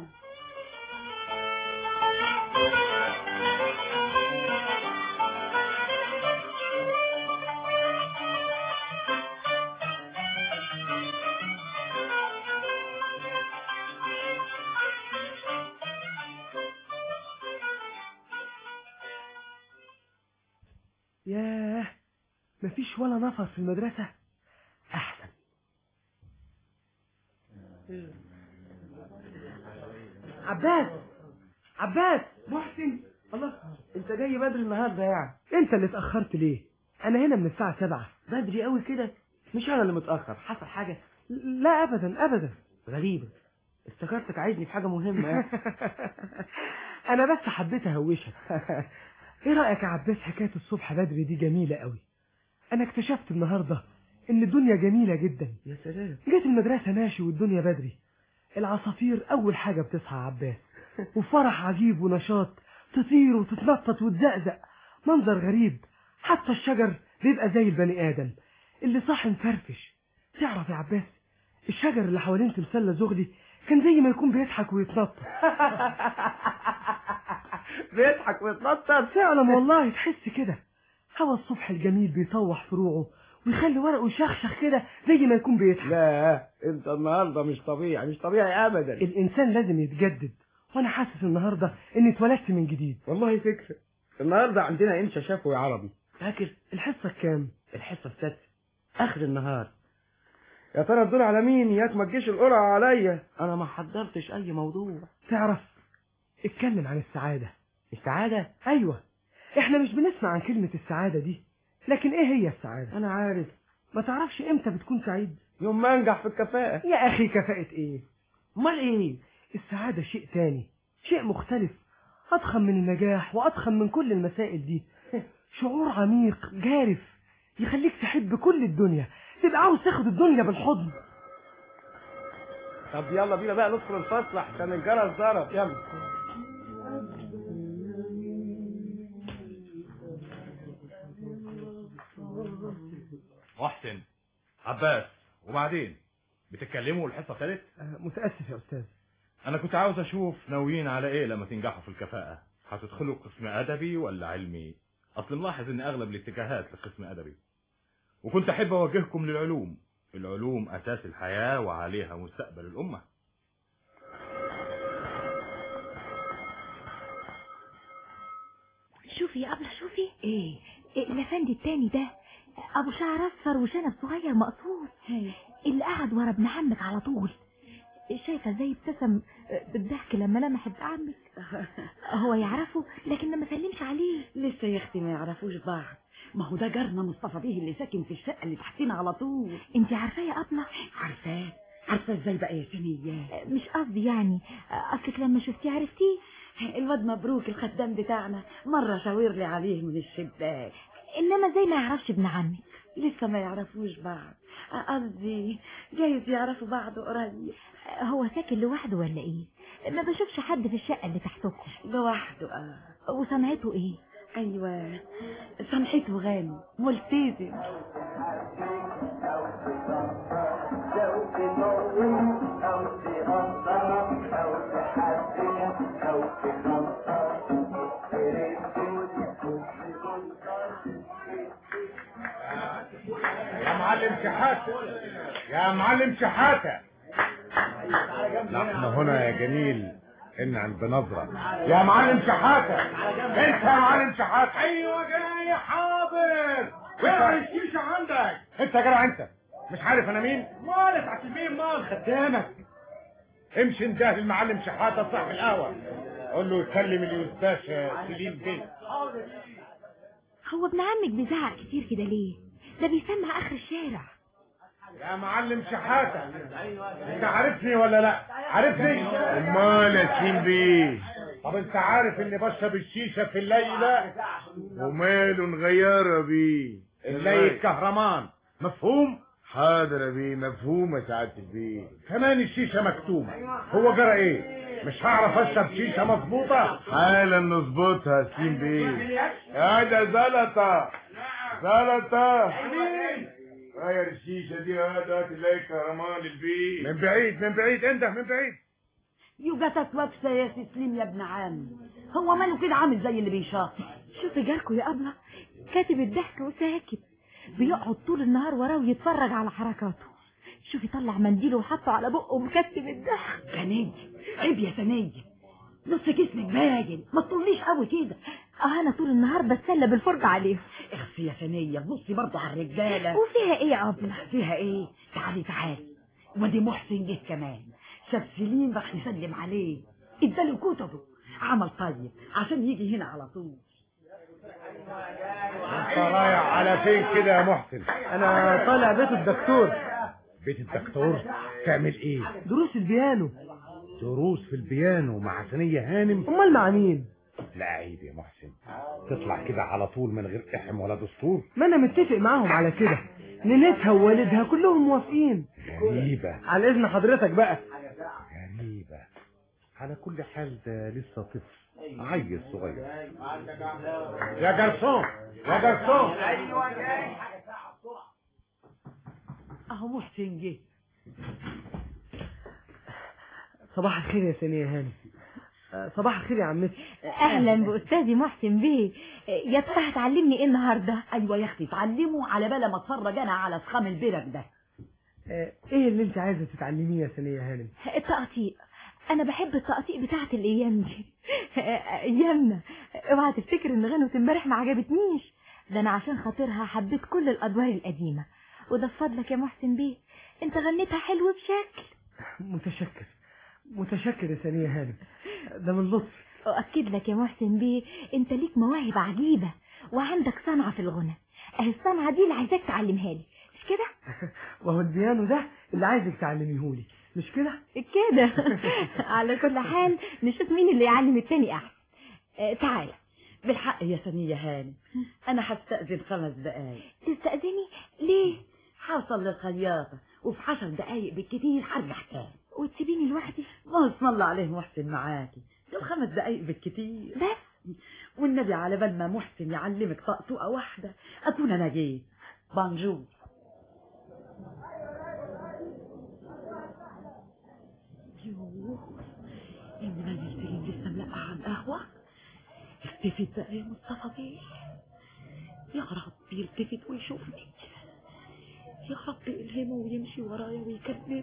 ياه، مفيش ولا نفر في المدرسة. احسن. عباس محسن، الله، انت جاي بدري النهارده يعني. انت اللي اتأخرت ليه؟ انا هنا من الساعة 7. بدري قوي كده؟ مش انا اللي متأخر، حصل حاجة؟ لا ابدا ابدا. غريبة، افتكرتك عايزني في حاجة مهمة. انا بس حبيت اهوشك. ايه رأيك يا عباس؟ حكاية الصبح بدري دي جميلة قوي. انا اكتشفت النهاردة ان الدنيا جميلة جدا. يا سلام. جيت المدرسة ماشي والدنيا بدري، العصافير اول حاجة بتصحى يا عباس، وفرح عجيب ونشاط، تطير وتتنطط وتزقزق، منظر غريب. حتى الشجر بيبقى زي البني ادم اللي صاحي مفرفش. تعرف يا عباس، الشجر اللي حوالين تمثال زغلي كان زي ما يكون بيضحك ويتنطط. بيضحك ويتنطط فعلا والله، تحس كده هوا الصبح الجميل بيطوح فروعه ويخلي ورقه يشخشخ كده زي ما يكون بيضحك. لا انت النهارده مش طبيعي، مش طبيعي ابدا. الانسان لازم يتجدد، وانا حاسس النهارده اني اتولدت من جديد. والله فكرة. النهارده عندنا انشا شفوي عربي. فاكر الحصه كام؟ الحصه السادسه اخر النهار. يا ترى الدور على مين؟ ياك ما تجيش القرعه عليا، انا ما حضرتش اي موضوع. تعرف، اتكلم عن السعاده. السعاده؟ ايوه، احنا مش بنسمع عن كلمه السعاده دي، لكن ايه هي السعاده؟ انا عارف. ما تعرفش امتى بتكون سعيد؟ يوم ما انجح في الكفاءه. يا اخي كفاءه ايه؟ امال ايه؟ السعاده شيء تاني، شيء مختلف، اضخم من النجاح واضخم من كل المسائل دي. شعور عميق جارف يخليك تحب كل الدنيا، تبقى عاوز تاخد الدنيا بالحضن. طب يلا بينا بقى ندخل الفصل عشان الجرس ضرب. يلا. محسن، عباس، وبعدين بتتكلموا الحصه ابتدت؟ متاسف يا استاذ. انا كنت عاوز اشوف ناويين على ايه لما تنجحوا في الكفاءه. هتدخلوا قسم ادبي ولا علمي؟ اصل ملاحظ ان اغلب الاتجاهات لقسم ادبي، وكنت احب اوجهكم للعلوم. العلوم اساس الحياه وعليها مستقبل الامه. شوفي يا أبلة، شوفي ايه الافندي التاني ده، ابو شعر اصفر وشنب صغير مقصور، اللي قعد ورا ابن عمك على طول. شايفه زي ابتسم بالضحك لما لمح ابن عمك. هو يعرفه لكن ما سلمش عليه. لسه يا اختي ما يعرفوش بعض. ما هو ده جارنا مصطفى بيه اللي ساكن في الشقه اللي تحتنا على طول. انت عارفاه يا أبلة؟ عارفاه ازاي بقى يا سنية؟ مش قصدي يعني، اصلك لما شفتيه عرفتيه. الواد مبروك الخدام بتاعنا مرة شاور لي عليه من الشباك. انما زي ما يعرفش ابن عمك؟ لسه ما يعرفوش بعض، قصدي جايز يعرفوا بعض قريب. هو ساكن لوحده ولا ايه؟ ما بشوفش حد في الشقة اللي تحتكم. لوحده. وسمعته ايه؟ ايوه سمعته غني ملتزم. يا معلم شحاتة، يا معلم شحاتة، نحن هنا يا جميل انعم بنظرة. يا معلم شحاتة، انت يا معلم شحاتة. ايوه جاي حاضر. وين الشيشة عندك؟ انت يا جدع انت مش عارف انا مين؟ مالك عتمين مال خدامك. امشي انده المعلم شحاتة صاحب القهوة، قول له يكلم اليوسباشا سليم بيه. هو ابن عمك بيزعق كتير كده ليه؟ ده بيسمع اخر الشارع. يا معلم شحاتة، انت عارفني ولا لا؟ عارفني؟ امال يا سليم بيه. طب انت عارف اني بشرب الشيشة في الليلة؟ وماله نغيرها بيه؟ الليل كهرمان، مفهوم؟ حاضر يا بيه، مفهوم يا سعادة البيه. كمان الشيشة مكتومة، هو جرى ايه؟ مش هعرف اشرب شيشة مظبوطة؟ حالا نظبطها يا سليم بيه. يا ده زلطة زلطة، غير الشيشة دي هذا تلاقي كهرمان البيه. من بعيد من بعيد، انده من بعيد. يوجتك واكسة يا سليم يا ابن عمي، هو ماله كده عامل زي اللي بيشاطر. شوفي جاركو يا أبلة كاتب الضحك وساكت، بيقعد طول النهار وراه ويتفرج على حركاته. شوفي طلع منديله وحطه على بقه ومكتب الضحك. سنية عيب يا سنية، نص جسمك باين، ما تطوليش قوي كده. انا طول النهار بتسلى بالفرجة عليهم. اخفي يا سنية، بصي برضه على الرجالة. وفيها ايه يا أبلة؟ فيها ايه؟ تعالي تعالي، ودي محسن جه كمان، شاف سليم راح يسلم عليه، اداله كتبه، عمل طيب عشان يجي هنا على طول. انت رايح على فين كده يا محسن؟ انا طالع بيت الدكتور. بيت الدكتور؟ تعمل ايه؟ دروس البيانو. دروس في البيانو مع سنية هانم؟ امال مع مين؟ لا عيب يا محسن، تطلع كده على طول من غير احم ولا دستور. ما انا متفق معاهم على كده، نينتها ووالدها كلهم موافقين. غريبة. على اذن حضرتك بقى. غريبة. على كل حال ده لسه طفل عيل صغير. يا جرسون يا جرسون. ايوه جاي اهو محسن جه. صباح الخير يا سنية هاني. صباح الخير يا عمتي. اهلا باستاذي محسن بيه. يا ترى هتعلمني ايه النهارده؟ ايوه يا اختي تعلمه، على بال ما اتفرج انا على سخام البرك ده. ايه اللي انت عايزه تتعلميه يا سنية هانم؟ التقطيع. انا بحب التقطيع بتاعت الايام دي. ايامنا. اوعى تفتكر ان غنوة امبارح ما عجبتنيش، ده انا عشان خاطرها حبيت كل الادوار القديمه، وده بفضلك يا محسن بيه، انت غنيتها حلو بشكل. متشكر متشكر يا سنية هانم، ده من لطف. أؤكد لك يا محسن بيه انت ليك مواهب عجيبة وعندك صنعة في الغنى، اهي الصنعة دي اللي عايزاك تعلمها لي، مش كده؟ وهو البيانو ده اللي عايزك تعلميهولي، مش كده؟ كده. على كل حال نشوف مين اللي يعلم التاني احسن. تعالى. بالحق يا سنية هانم، انا هستأذن 5 دقايق. تستأذني ليه؟ حوصل للخياطة وفي 10 دقايق بالكتير هرجع تاني. وتسيبيني لوحدي؟ ما اسم الله عليه محسن معاكي، دول 5 دقايق بالكتير بس. والنبي على بال ما محسن يعلمك طقطوقة واحدة اكون انا جيت. بانجور. يوه، انما نسرين لسه ملقع على القهوة. التفت بقى يا مصطفى بيه، يا رب يلتفت ويشوفني، يا رب الهمه ويمشي ورايا ويكلمني.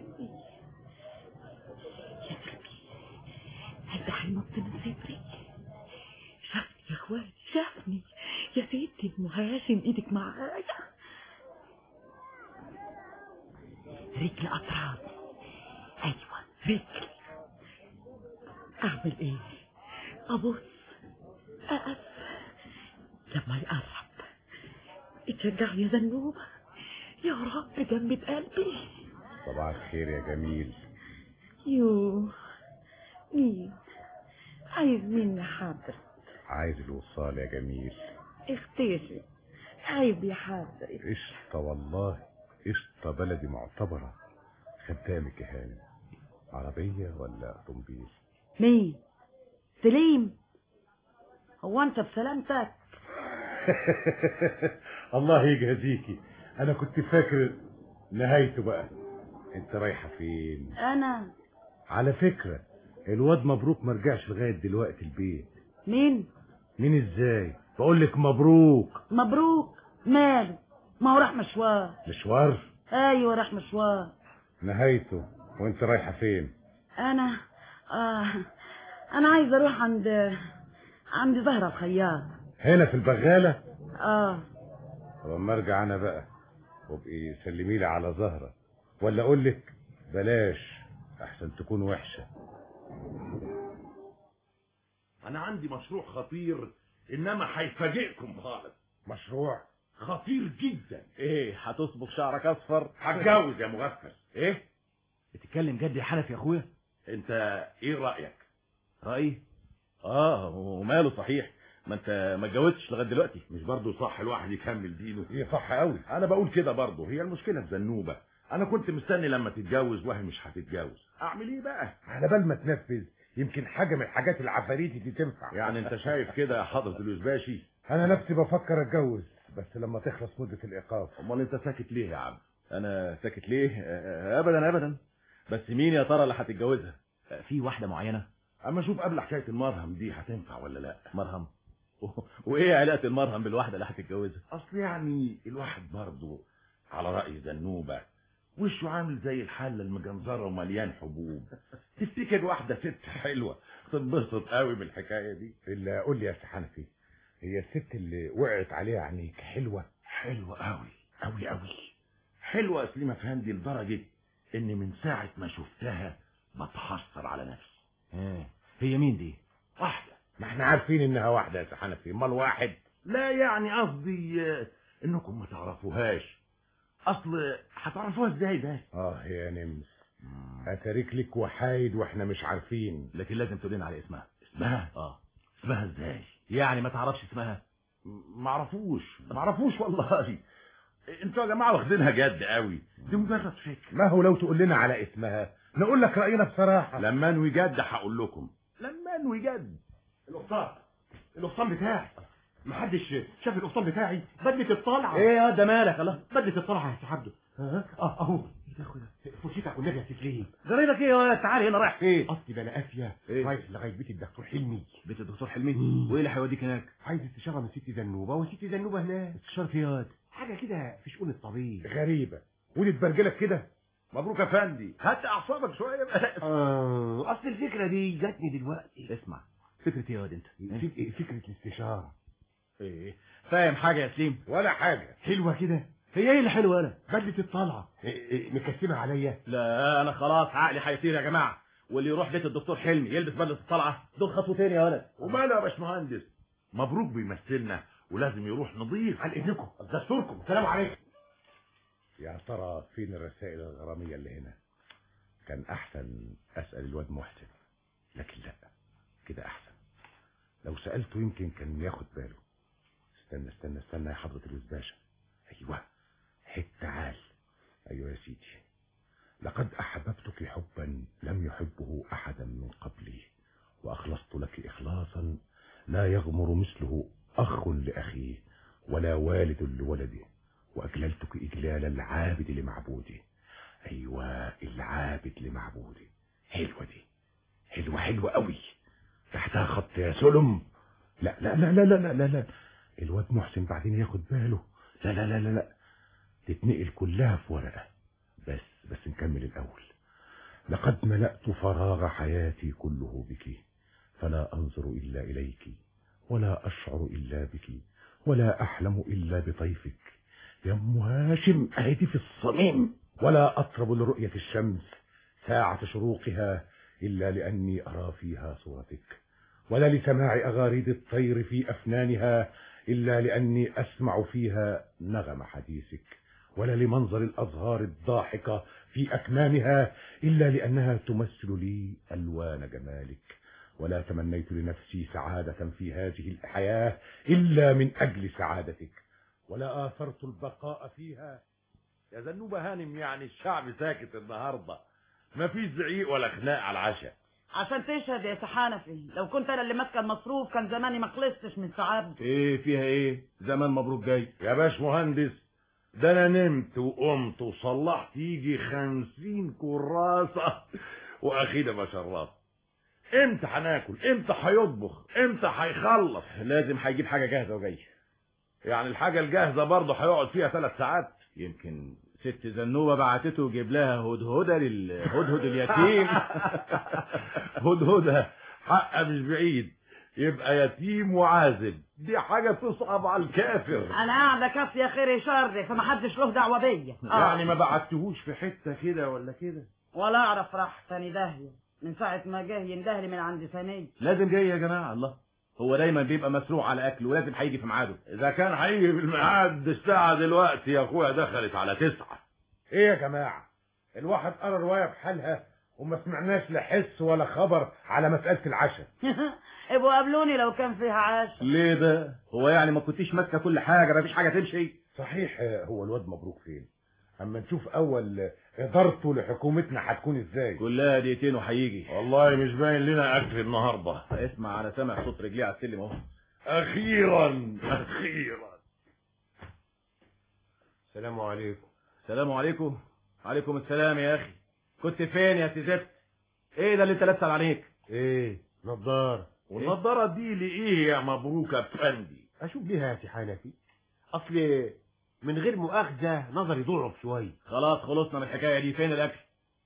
يا قلبي هل ده هينط من صدري؟ شافني يا اخواتي، شافني يا ستي المهاشم، ايدك معايا. رجل اطراد، ايوه رجل. اعمل ايه؟ ابص اقف لما يقرب. اتشجع يا زنوبة، يا رب جنبة قلبي. صباح الخير يا جميل. يوه، مين؟ عايز مين يا حضرة؟ عايز الوصال يا جميل. اختشي. عيب يا حضرة. قشطة والله، قشطة بلدي معتبرة. خدامك يا هاني. عربية ولا أوتومبيل؟ مين؟ سليم؟ هو انت بسلامتك؟ الله يجازيكي، انا كنت فاكر نهايته بقى. انت رايحة فين؟ انا على فكرة الواد مبروك مرجعش لغاية دلوقتي البيت. مين؟ مين ازاي؟ بقولك مبروك. مبروك؟ ماله؟ ما هو راح مشوار. مشوار؟ ايوه راح مشوار. نهايته. وانت رايحة فين؟ انا انا عايز اروح عند زهرة الخياط. هنا في البغالة؟ لما ارجع انا بقى وابقي سلمي لي على زهرة، ولا اقولك بلاش احسن تكون وحشة. انا عندي مشروع خطير انما هيفاجئكم خالص. مشروع خطير جدا. ايه هتصبغ شعرك اصفر؟ هتجوز يا مغفل. ايه بتتكلم جد يا حنفي يا اخويا؟ انت ايه رأيك؟ رأيي؟ وماله صحيح؟ ما انت ما اتجوزتش لغايه دلوقتي. مش برضه صح الواحد يكمل دينه؟ ايه صح قوي. انا بقول كده برضه. هي المشكله في زنوبه. انا كنت مستني لما تتجوز وهي مش هتتجوز. اعمل ايه بقى؟ على بال ما تنفذ يمكن حاجه من الحاجات العفاريتي دي تنفع. يعني انت شايف كده يا حضره الوزباشي؟ انا نفسي بفكر اتجوز بس لما تخلص مده الايقاف. امال انت ساكت ليه يا عم؟ انا ساكت ليه؟ ابدا ابدا. بس مين يا ترى اللي هتتجوزها؟ في واحده معينه؟ اما اشوف قبل حكايه المرهم دي هتنفع ولا لا. مرهم؟ وايه علاقه المرهم بالواحده اللي هتتجوزها؟ اصل يعني الواحد برضه على راي زنوبه وشه عامل زي الحله المجنزره ومليان حبوب. تفتكر واحده ست حلوه تنبسط قوي بالحكايه دي؟ الا قول لي يا سي حنفي، هي الست اللي وقعت عليها عينيك حلوه؟ حلوه قوي قوي قوي. حلوه يا سليم افندي لدرجه ان من ساعه ما شفتها بتحسر على نفسي. هي مين دي؟ واحده. ما احنا عارفين انها واحده يا سي حنفي، امال واحد؟ لا يعني قصدي انكم ما تعرفوهاش. اصل هتعرفوها ازاي بس؟ يا نمس، اتاريك لك وحايد واحنا مش عارفين. لكن لازم تقول لنا على اسمها. اسمها؟ اسمها ازاي؟ يعني ما تعرفش اسمها؟ ما اعرفوش والله. انتوا يا جماعه واخدينها جد قوي. دي مجرد فكره. ما هو لو تقول لنا على اسمها نقول لك راينا بصراحه. لما انوي جد هقول لكم. لما انوي جد. القفطان بتاعي محدش شاف القفطان بتاعي. بدلة الطلعه. ايه يا ده مالك؟ الله بدلة الطلعه يا سي عبده. اهو فرشتك والنبي يا سيف. جريدك ايه يا تعالى هنا رايح فين؟ اصلي بلا قافيه رايح لغايه بيت الدكتور حلمي. بيت الدكتور حلمي؟ وايه اللي هيوديك هناك؟ عايز استشاره من ست زنوبه وست زنوبه هناك. استشاره ايه يا واد؟ حاجه كده في شؤون الطبيب. غريبه ودي تبرجلك كده. مبروك يا فندي. هات اعصابك شويه بقى. اصل الفكره دي جاتني دلوقتي. اسمع، فكره ايه يا واد انت؟ فكره الاستشاره. ايه فاهم حاجه يا سليم؟ ولا حاجه. حلوه كده. هي ايه اللي حلوه؟ انا بدله الطلعه مكسمه عليا. لا انا خلاص عقلي هيطير يا جماعه. واللي يروح بيت الدكتور حلمي يلبس بدله الطلعه دول خطوتين يا ولد. وماله يا باشمهندس؟ مبروك بيمثلنا ولازم يروح نظيف. عن اذنكم دستوركم. السلام عليكم. يا ترى فين الرسائل الغراميه اللي هنا؟ كان احسن اسال الواد محسن، لكن لا كده احسن. لو سالته يمكن كان ياخد باله. استنى يا حضره الوزباشا. ايوه تعال. ايوه يا سيدي. لقد احببتك حبا لم يحبه احدا من قبلي، واخلصت لك اخلاصا لا يغمر مثله اخ لاخيه ولا والد لولده، واجللتك اجلال العابد لمعبوده. ايوه العابد لمعبوده. حلوه دي، حلوه قوي. تحتها خط يا سلم. لا لا لا لا لا لا لا. الواد محسن بعدين ياخد باله. لا لا لا لا لا، تتنقل كلها في ورقة. بس نكمل الأول. لقد ملأت فراغ حياتي كله بك، فلا أنظر إلا إليك، ولا أشعر إلا بك، ولا أحلم إلا بطيفك يا أم هاشم. أهدي في الصميم. ولا أطرب لرؤية الشمس ساعة شروقها إلا لأني أرى فيها صورتك، ولا لسماع أغاريد الطير في أفنانها إلا لأني أسمع فيها نغم حديثك، ولا لمنظر الأزهار الضاحكة في أكمامها إلا لأنها تمثل لي ألوان جمالك، ولا تمنيت لنفسي سعادة في هذه الحياة إلا من أجل سعادتك، ولا آثرت البقاء فيها. يا زنوبة هانم، يعني الشعب ساكت النهاردة، مفيش زعيق ولا خناق على العشاء. عشان تشهد يا حنفي، لو كنت انا اللي ماسكه المصروف كان زماني ما خلصتش من سعادتي. ايه فيها ايه؟ زمان مبروك جاي يا باش مهندس، ده انا نمت وقمت وصلحت يجي 50 كراسة واخيرا ما شربت. امتى هناكل؟ امتى هيطبخ؟ امتى هيخلص؟ لازم هيجيب حاجة جاهزة وجاي. يعني الحاجة الجاهزة برضه هيقعد فيها 3 ساعات؟ يمكن ست زنوبة بعتته وجيب لها هدهدة للهدهد اليتيم. هدهدة حقه مش بعيد، يبقى يتيم وعازب، دي حاجة تصعب على الكافر. انا قاعده كافيه خير شر، فمحدش له دعوه بيا. يعني ما بعتهوش في حتة كده ولا كده؟ ولا اعرف راح ثاني داهيه من ساعه ما جه يندهلي من عند ثانيه. لازم جاي يا جماعة، الله هو دايما بيبقى مسروع على اكل ولازم هيجي في ميعاده. اذا كان هيجي في الميعاد، الساعة دلوقتي يا اخويا دخلت على 9. ايه يا جماعة، الواحد قرا رواية بحالها وما سمعناش لا حس ولا خبر على مسألة العشاء. ابقوا قابلوني لو كان فيها عشاء. ليه ده؟ هو يعني ما كنتيش ماسكة كل حاجة، ما فيش حاجة تمشي؟ صحيح، هو الواد مبروك فين؟ اما نشوف اول ادارته لحكومتنا هتكون ازاي. كلها دقيقتين وهيجي. والله مش باين لنا اكل النهارده. اسمع، انا سامع صوت رجليه على السلم اهو. اخيرا. السلام عليكم. السلام عليكم. عليكم السلام يا اخي. كنت فين يا سيزفت؟ ايه ده اللي انت لابسه عليك؟ ايه، نضاره. والنضاره دي لايه يا مبروك يا افندي؟ اشوف بيها يا سي حنفي، اصل من غير مؤاخذه نظري ضعف شويه. خلاص خلصنا من الحكايه دي. فين الاكل؟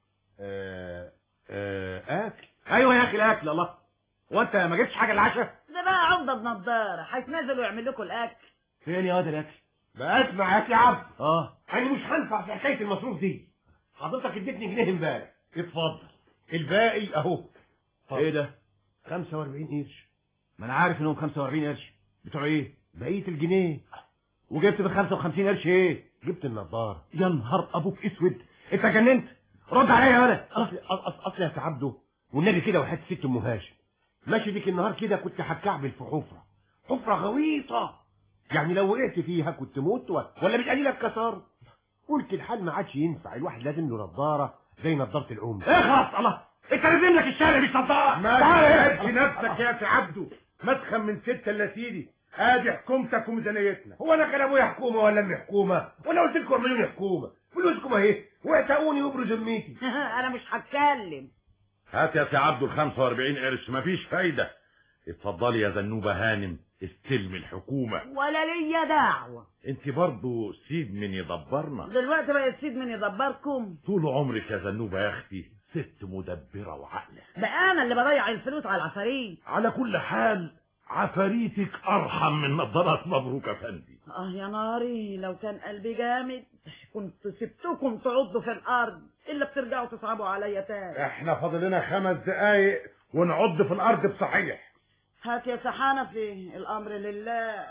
اكل. ايوه يا اخي الاكل. الله، هو انت ما جبتش حاجه للعشاء؟ ده بقى عمده بنضاره هيتنزل ويعمل لكم الاكل. فين يا واد الاكل؟ بقى اسمع يا سي عبد، انا مش هنفع في حكايه المصروف دي. حضرتك اديتني جنيه امبارح، اتفضل الباقي اهو. ايه ده؟ 45 قرش. ما انا عارف انهم 45 قرش. بتوع ايه؟ بقيه الجنيه. وجبت ب 55 قرش ايه؟ جبت النضاره. يا نهار ابوك اسود، انت جننت. رد عليا يا ولد. اصل يا سي عبده والنبي كده وحياة ست ام هاشم، ماشي بيك النهار كده كنت هتكعبل في حفره غويطه، يعني لو وقعت فيها كنت موت ولا بتقليلك كسر. قلت الحال ما عادش ينفع، الواحد لازم له نضاره زي نضاره الام. اخلص. الله، انت لازم لك الشارع مش نضاره. ما تهدش نفسك يا سي عبده، ما تخم من 6 الا سيدي. ادي حكومتك وميزانيتنا. هو انا كان ابويا حكومه ولا امي حكومه؟ وانا قلت لكم اعملوا لي حكومه؟ فلوسكم اهي واعتقوني وابروا ذمتي. انا مش هتكلم. هات يا سي عبده ال 45 قرش، مفيش فايده. اتفضلي يا زنوبه هانم، استلمي الحكومه. ولا ليا دعوه. انت برضه سيد من يدبرنا. دلوقتي بقى سيد من يدبركم. طول عمرك يا زنوبه يا اختي ست مدبره وعاقله. بقى انا اللي بضيع الفلوس على العفاريت. على كل حال عفاريتك ارحم من نظارات مبروك يا فندي. يا ناري، لو كان قلبي جامد كنت سبتكم تعضوا في الارض، الا بترجعوا تصعبوا عليا تاني. احنا فاضل لنا 5 دقايق ونعض في الارض بصحيح. هات يا سي حنفي، الامر لله.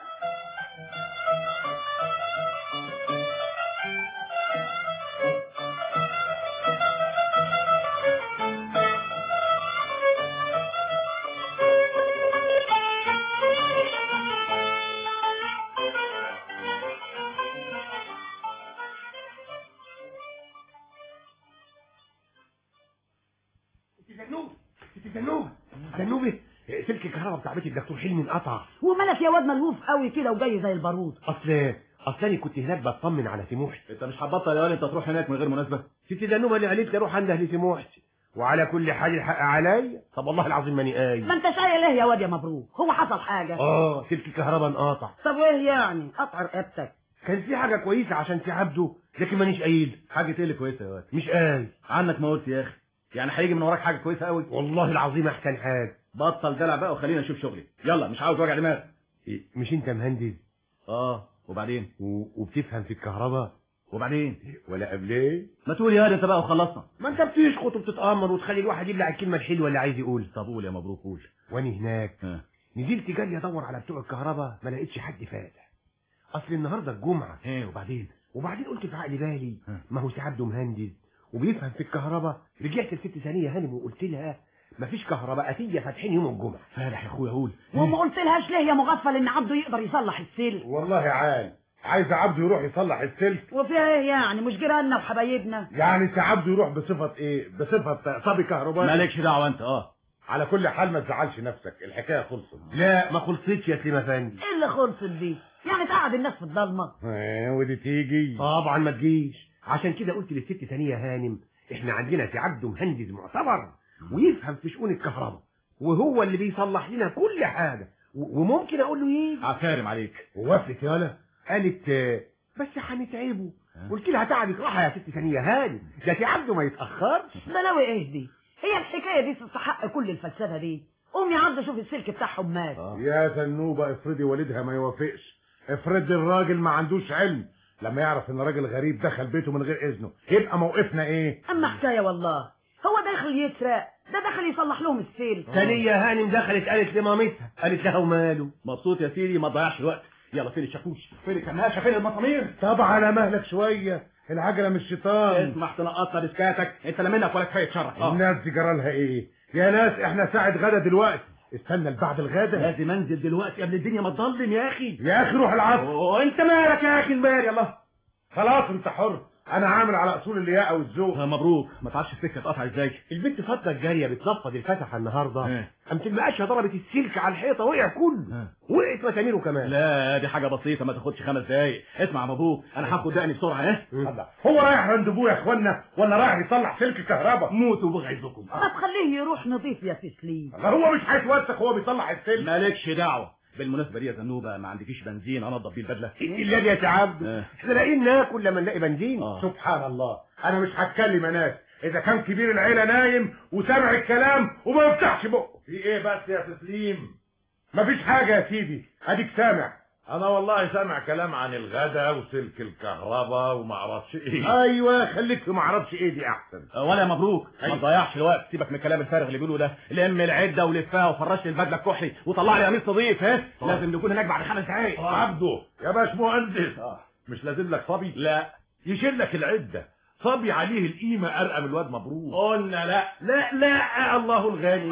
زنوبه سلك الكهرباء بتاع بيت الدكتور حلمي انقطع. ومالك يا واد ملهوف قوي كده وجاي زي البارود؟ اصلاني كنت هناك بطمن على سموحي. انت مش هتبطل يا ولد انت تروح هناك من غير مناسبه؟ ست زنوبه اللي قالت لي اروح عند اهل سموحي، وعلى كل حال الحق عليا. طب والله العظيم ماني قايل. ما انت شايل ايه يا واد يا مبروك؟ هو حصل حاجه؟ سلك الكهرباء انقطع. طب وايه يعني؟ قطع رقبتك. كان في حاجه كويسه عشان سي عبده، لكن مانيش قايل. حاجه ايه اللي كويسه يا واد؟ مش قايل عنك ما قلت يا اخي. يعني هيجي من وراك حاجه كويسه قوي؟ والله العظيم احسن حاجه. بطل دلع بقى وخلينا نشوف شغلي. يلا، مش عاوز وجع دماغ. مش انت مهندس؟ وبعدين؟ وبتفهم في الكهرباء؟ وبعدين؟ ولا قبليه؟ ما تقول يا انت بقى وخلصنا. ما انت بتشخط وبتتامر وتخلي الواحد يبلع الكلمه الحلوه اللي عايز يقول. طب قول يا مبروك قول. واني هناك نزلت جالي ادور على بتوع الكهرباء، ما لقيتش حد فاتح. اصل النهارده الجمعه. وبعدين قلت في عقل بالي ما هو سي عبده مهندس وبيفهم في الكهرباء. رجعت لست ثانيه هانم وقلت لها مفيش كهربائية فاتحين يوم الجمعة. فالح يا اخويا قول. وما قلت لهاش ليه يا مغفل ان عبده يقدر يصلح السلك؟ والله عال عايز عبده يروح يصلح السلك. وفيها ايه يعني؟ مش جيراننا وحبايبنا؟ يعني عبده يروح بصفة ايه؟ بصفة صبي كهربائي؟ مالكش دعوه انت. على كل حال ما تزعلش نفسك، الحكايه خلصت. لا ما خلصتش يا سليم افندي. ايه اللي خلصت دي؟ يعني تقعد الناس في الضلمه؟ ودي تيجي؟ طبعا ما تجيش. عشان كده قلت للست ثانيه هانم احنا عندنا في عبده مهندس معتبر ويفهم في شؤون الكهرباء، وهو اللي بيصلح لنا كل حاجه، وممكن اقول له يجي. عفارم عليك. ووافقت يالا. قالت بس هنتعبه. قلت لها تعبك راحه يا ست ثانيه هانم، ده عبده ما يتاخرش. بلاوي ايه دي؟ هي الحكايه دي تستحق كل الفلسفه دي؟ قوم يا عبده شوف السلك بتاعهم مات. يا ذنوبه افرضي والدها ما يوافقش، افرضي الراجل ما عندوش علم، لما يعرف ان راجل غريب دخل بيته من غير اذنه يبقى موقفنا ايه؟ اما حكايه والله، هو داخل يسرق، ده داخل يصلح لهم السلك. ثانيه هانم دخلت قالت لمامتها، قالت لها وماله. مبسوط يا سيدي، ما تضيعش الوقت. يلا فين الشاكوش؟ فين الكماشة؟ فين المسامير؟ طب على مهلك شويه، العجله مش شيطان. اسمح تنقطنا بسكاتك، انت لا منك ولا كفايه شرك. الناس دي جرالها ايه؟ يا ناس احنا ساعه غدا دلوقتي، استنى لبعد الغدا. لازم انزل دلوقتي قبل الدنيا ما تضلم يا اخي. يا اخي روح العصر. وانت مالك يا اخي المال؟ يلا خلاص انت حر، انا عامل على اصول اللياقه والذوق. مبروك. ما تعرفش السكه اتقطع ازاي؟ البنت فاطمه الجاريه بتنفض الفتحه النهارده، قامت المقاشه ضربت السلك على الحيطه وقع كله، وقعت مساميره كمان. لا دي حاجه بسيطه ما تاخدش 5 دقايق. اسمع يا مبروك، انا هاخد دقني بسرعه. هو رايح عند ابوه يا اخوانا ولا رايح يصلح سلك كهرباء؟ موتوا بغيظكم. ما تخليه يروح نضيف يا تسليم. هو مش هيتوسخ وهو بيصلح السلك. مالكش دعوه. بالمناسبه دي يا زنوبه، ما عندكيش بنزين انضف بيه البدله؟ الا يا تعبد، احنا لاقيين ناكل لما نلاقي بنزين. سبحان الله، انا مش هتكلم يا ناس اذا كان كبير العيله نايم وسامع الكلام وما يفتحش بقه. في ايه بس يا تسليم؟ مفيش حاجه يا سيدي، اديك سامع. انا والله سامع كلام عن الغدا وسلك الكهرباء وما اعرفش ايه. ايوه خليك في ما اعرفش ايه دي احسن. ولا مبروك. ما تضيعش الوقت، سيبك من الكلام الفارغ اللي بيقولوا ده. لم العده ولفها وفرش لي البدله الكحلي وطلع لي قميص نظيف. لازم نكون هناك بعد 5 دقايق. عبده يا باشمهندس، مش لازم لك صبي؟ لا يشيل لك العده، صبي عليه القيمه ارقم الواد مبروك. قلنا لا لا لا، الله الغني.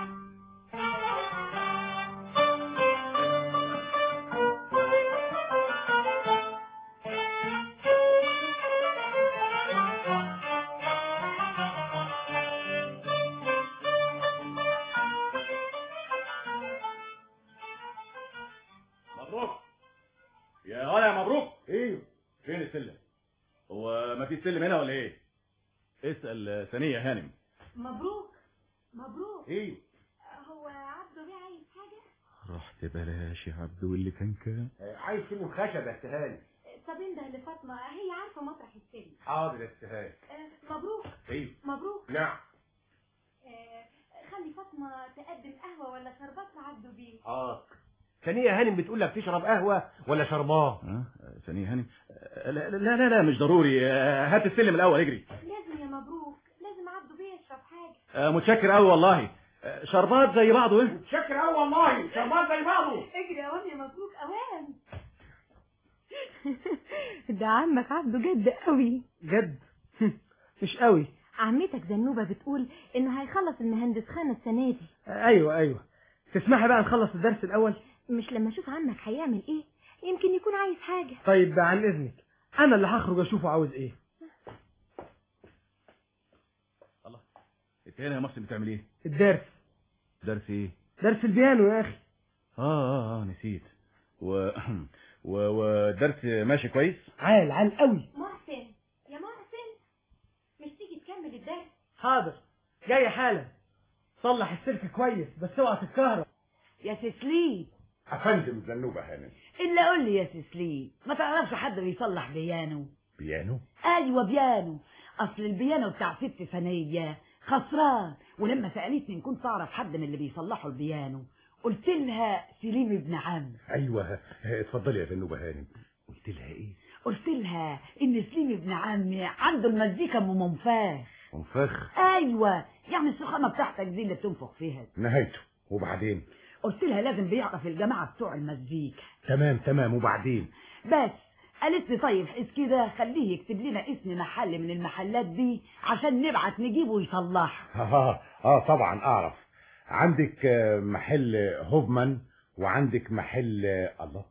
مبروك يا ولا يا مبروك. ايه فين السلم؟ هو ما في سلم هنا ولا ايه؟ اسال ثانيه هانم. مبروك مبروك. ايه هو عبده بيه عايز حاجه؟ رحت بلاش يا عبدو اللي كان عايز سلم خشب يا استهاني. طب انده لفاطمه، هي عارفه مطرح السلم. حاضر يا استهاني. مبروك. ايه مبروك. نعم. خلي فاطمه تقدم قهوه ولا شربات لعبده بيه. ثانيه هانم بتقول لك تشرب قهوه ولا شربات؟ ثانيه هانم. لا لا لا, لا مش ضروري. هات السلم الاول اجري. لازم يا مبروك، لازم عبده بيه يشرب حاجه. متشكر قوي والله. شربات زي بعضه. متشكر قوي والله، شربات زي بعضه. اجري اوان يا مبروك اوان. ده عمك عبده جد قوي. جد؟ مش قوي. عمتك زنوبه بتقول انه هيخلص المهندس خانه السنه دي. ايوه تسمحي بقى نخلص الدرس الاول؟ مش لما اشوف عمك هيعمل ايه، يمكن يكون عايز حاجه. طيب عن اذنك، انا اللي هخرج اشوفه عاوز ايه. الله، انت هنا يا مصر بتعمل ايه؟ الدرس. درس ايه؟ درس البيانو يا اخي. نسيت. والدرس ماشي كويس؟ عال قوي. محسن يا محسن، مش تيجي تكمل الدرس؟ حاضر جاي حالا. صلح السلك كويس بس اوعى تتكهرب. يا تسليم. افندم زنوبه هانم. الا قول لي يا تسليم، ما تعرفش حد بيصلح بيانو؟ بيانو؟ ايوه بيانو. اصل البيانو بتاع ست ثانيه خسران، ولما سالتني ان كنت اعرف حد من اللي بيصلحوا البيانو قلت لها سليم ابن عم. ايوه اتفضلي يا زنوبه هانم. قلت لها ايه؟ قلت لها ان سليم ابن عمي عنده المزيكا منفاخ. منفاخ؟ ايوه، يعني السخامه بتاعتك دي اللي بتنفخ فيها. نهايته وبعدين؟ قلت لها لازم بيعرف الجماعه بتوع المزيكا. تمام وبعدين؟ بس قالت لي طيب حس كده خليه يكتب لنا اسم محل من المحلات دي عشان نبعت نجيبه ويصلحه. طبعا اعرف. عندك محل هوبمان، وعندك محل الله.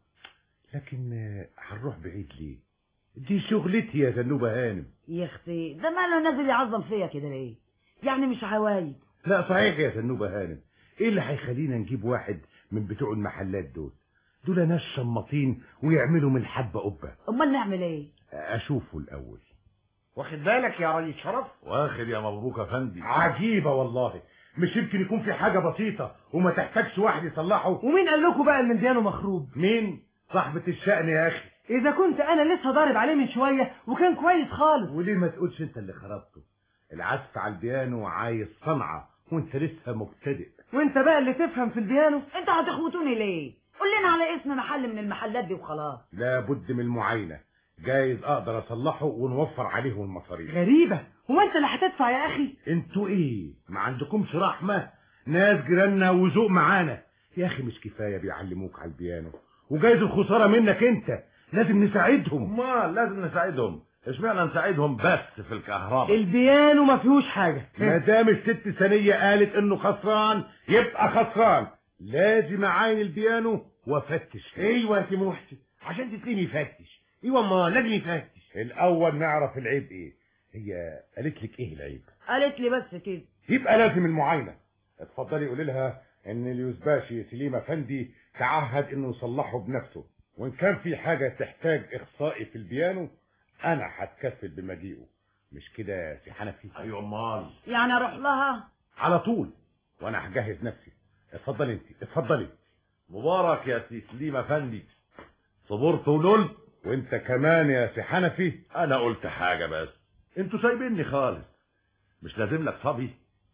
لكن هنروح بعيد ليه؟ دي شغلتي يا زنوبة هانم. يا اختي ده ماله نازل يعظم فيا كده ليه؟ يعني مش عوايد. لا صحيح يا زنوبة هانم، ايه اللي هيخلينا نجيب واحد من بتوع المحلات دول ناس شماطين ويعملوا من الحبة قبة. امال نعمل ايه؟ اشوفه الاول. واخد بالك يا ريس شرف؟ واخد يا مبروك يا فندم. عجيبة والله، مش يمكن يكون في حاجة بسيطة وما تحتاجش واحد يصلحه؟ ومين قال لكم بقى ان البيانو مخروب؟ مين؟ صاحبة الشأن يا اخي. اذا كنت انا لسه ضارب عليه من شوية وكان كويس خالص. وليه ما تقولش انت اللي خربته؟ العزف على البيانو عايز صنعة وانت لسه مبتدئ. وانت بقى اللي تفهم في البيانو. انت هتخوتوني ليه؟ قول لنا على اسم محل من المحلات دي وخلاص. لابد من المعاينة، جايز اقدر اصلحه ونوفر عليه المصاريف. غريبة، هو انت اللي هتدفع يا اخي؟ انتوا ايه ما عندكمش رحمة؟ ناس جيراننا وذوق معانا يا اخي، مش كفاية بيعلموك على البيانو؟ وجايز الخسارة منك انت، لازم نساعدهم. ما لازم نساعدهم. اشمعنى نساعدهم بس في الكهرباء؟ البيانو ما فيهوش حاجة. ما دام الست ثانية قالت انه خسران يبقى خسران. لازم اعاين البيانو وافتش. ايوه يا محسن، عشان تسليم يفتش. ايوه ما لازم يفتش. الاول نعرف العيب ايه. هي قالت لك ايه العيب؟ قالت لي بس كده. يبقى لازم المعاينة. اتفضلي قولي لها ان اليوزباشي سليم افندي تعهد انه يصلحه بنفسه، وان كان في حاجة تحتاج اخصائي في البيانو انا هتكفل بمجيئه. مش كده يا سي حنفي؟ ايوه امال. يعني اروح لها على طول وانا هجهز نفسي. اتفضلي انت، اتفضلي. مبارك يا سي سليم افندي، صبرت ونلت. وانت كمان يا سي حنفي. انا قلت حاجة بس انتوا سايبيني خالص. مش لازم لك صبي،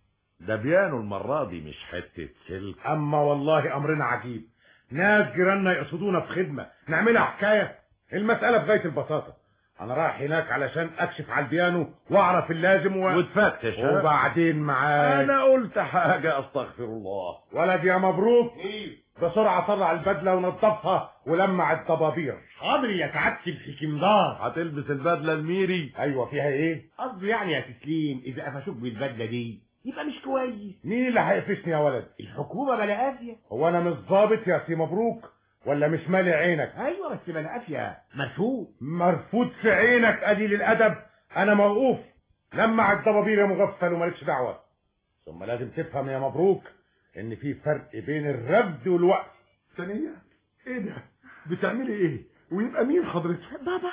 ده بيانو المرة دي مش حتة سلك. اما والله امرنا عجيب، ناس جيراننا يقصدونا في خدمة نعملها حكاية. المسألة بغاية البساطة، انا رايح هناك علشان اكشف على البيانو واعرف اللازم وتفتش. وبعدين معاك. انا قلت حاجة استغفر الله. ولد يا مبروك، بسرعة طلع البدلة ونضفها ولمع الضبابير. حاضر يا سعادة الحكمدار. هتلبس البدلة الميري؟ ايوه فيها ايه؟ قصده يعني يا تسليم اذا قفشوك بالبدلة دي يبقى مش كويس. مين اللي هيقفشني يا ولد؟ الحكومة بلا قافية. هو انا مش ظابط يا سي مبروك ولا مش مالي عينك؟ ايوه بس بلا قافية مرفوض. مرفوض في عينك قليل الادب. انا موقوف. لمع الضبابير يا مغفل ومالكش دعوة. ثم لازم تفهم يا مبروك ان في فرق بين الرفض والوقف. ثانية ايه ده؟ بتعملي ايه؟ ويبقى مين حضرتك؟ بابا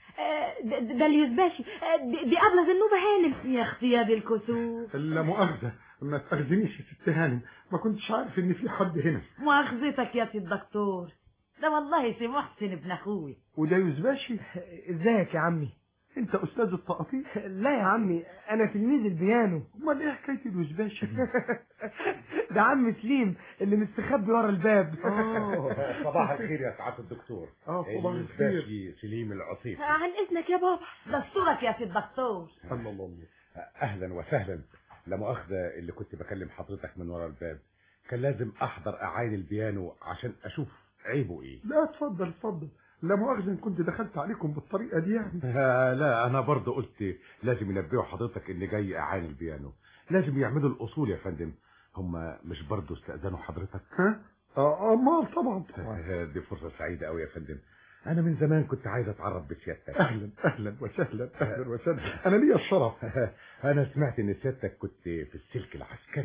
ده اليوزباشي، دي أبلة زنوبة هانم. يا اختي يا دي الكسوف. لا مؤاخذة، ما تأخذنيش يا ست هانم، ما كنتش عارف ان في حد هنا. مؤاخذتك يا سي الدكتور، ده والله سي محسن ابن اخوي. وده يوزباشي؟ ازيك يا عمي؟ انت استاذ التقطيع؟ لا يا عمي، انا تلميذ البيانو. امال ايه حكايه الوزباشي دي؟ ده عم سليم اللي مستخبي ورا الباب. صباح الخير يا سعاده الدكتور. صباح الخير. سليم العصيف. عن اذنك يا بابا. دستورك يا سي الدكتور. الله. اهلا وسهلا. لا مؤاخذه اللي كنت بكلم حضرتك من ورا الباب، كان لازم احضر اعاين البيانو عشان اشوف عيبه ايه. لا اتفضل. لا مؤاخذة ان كنت دخلت عليكم بالطريقة دي يعني. لا انا برضه قلت لازم ينبهوا حضرتك اني جاي اعاين البيانو. لازم يعملوا الاصول يا فندم. هم مش برضه استأذنوا حضرتك؟ ها؟ امال طبعا. دي فرصة سعيدة قوي يا فندم. انا من زمان كنت عايز اتعرف بسيادتك. اهلا وسهلا. انا ليا الشرف. انا سمعت ان سيادتك كنت في السلك العسكري.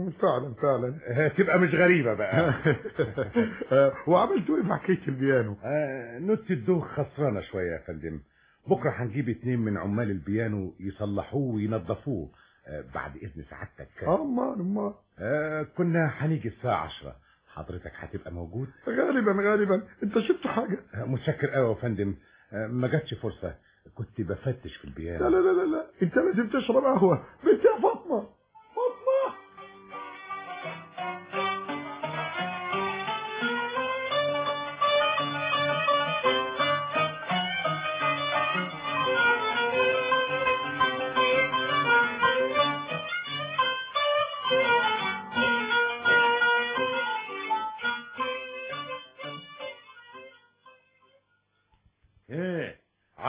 فعلا. تبقى مش غريبة بقى. وعملتوا ايه مع حكاية البيانو؟ نوت الدوخ خسرانة شوية يا فندم. بكرة هنجيب 2 من عمال البيانو يصلحوه وينظفوه بعد اذن سعادتك. امال كنا هنيجي الساعة 10. حضرتك هتبقى موجود؟ غالبا. انت شفت حاجة؟ متشكر قوي يا فندم. ما جاتش فرصة، كنت بفتش في البيانو. لا انت لازم تشرب قهوة. بنت يا فاطمة.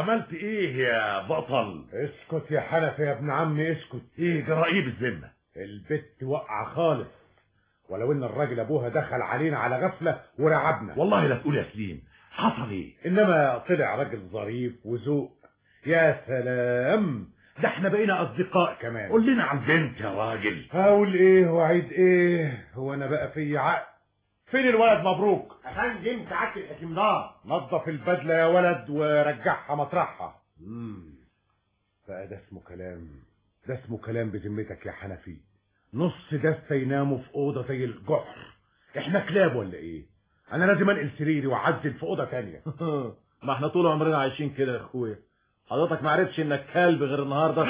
عملت ايه يا بطل؟ اسكت يا حنفي يا ابن عمي اسكت. ايه جرائب الذمة؟ البت وقع خالص، ولو ان الراجل ابوها دخل علينا على غفلة ورعبنا. والله لا تقول يا سليم، حصل ايه؟ انما طلع راجل ظريف وذوق. يا سلام، ده احنا بقينا اصدقاء كمان. قول لنا عن بنت يا راجل. هقول ايه وعيد ايه؟ هو انا بقى في عقل؟ فين الولد مبروك؟ يا فندم سعاده الحكيم دار. نظف البدله يا ولد ورجعها مطرحها. بقى ده اسمه كلام؟ ده اسمه كلام بذمتك يا حنفي؟ نص دسته يناموا في اوضه زي الجحر. احنا كلاب ولا ايه؟ انا لازم انقل سريري واعزل في اوضه تانية. ما احنا طول عمرنا عايشين كده يا اخويا. حضرتك ما عرفتش انك كلب غير النهارده.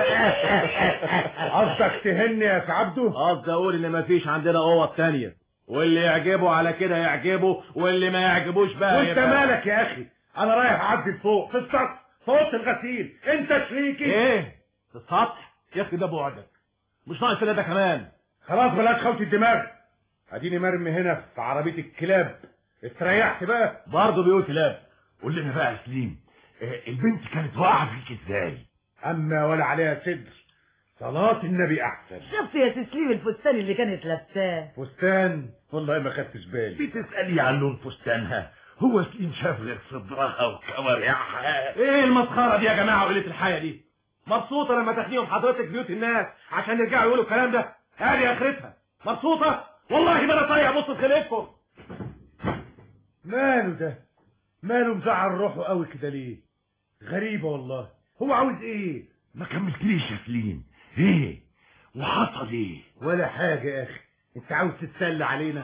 قصدك تهني يا سعبده؟ قصدي اقول ان مفيش عندنا اوض تانية، واللي يعجبه على كده يعجبه، واللي ما يعجبوش بقى وانت مالك يا اخي؟ انا رايح اعدل فوق في السطح في اوضه الغسيل. انت شريكي. ايه في السطح يا اخي؟ ده بعدك مش ناقص ده كمان. خلاص بلاش خوت الدماغ. اديني مرمي هنا في عربيه الكلاب. استريحت بقى. برضه بيقول كلاب. قول لنا بقى يا سليم، البنت كانت واقعه فيك ازاي؟ اما ولا عليها صدر، صلاة النبي احسن. شفت يا تسليم الفستان اللي كانت لابساه؟ فستان؟ والله ما خدتش بالي. بتسألي عن لون فستانها؟ هو سليم شاف غير صدرها وكوارعها؟ ايه المسخره دي يا جماعه وقله الحياه دي؟ مبسوطه لما تاخديهم حضرتك بيوت الناس عشان يرجعوا يقولوا الكلام ده؟ هذه اخرتها. مبسوطه؟ والله ما انا طايق ابص في خلقكم. ماله ده؟ ماله مزعل روحه قوي كده ليه؟ غريبه والله. هو عاوز ايه؟ ما كملتليش يا سليم. ايه وحصل ايه؟ ولا حاجه يا اخي. انت عاوز تتسلى علينا؟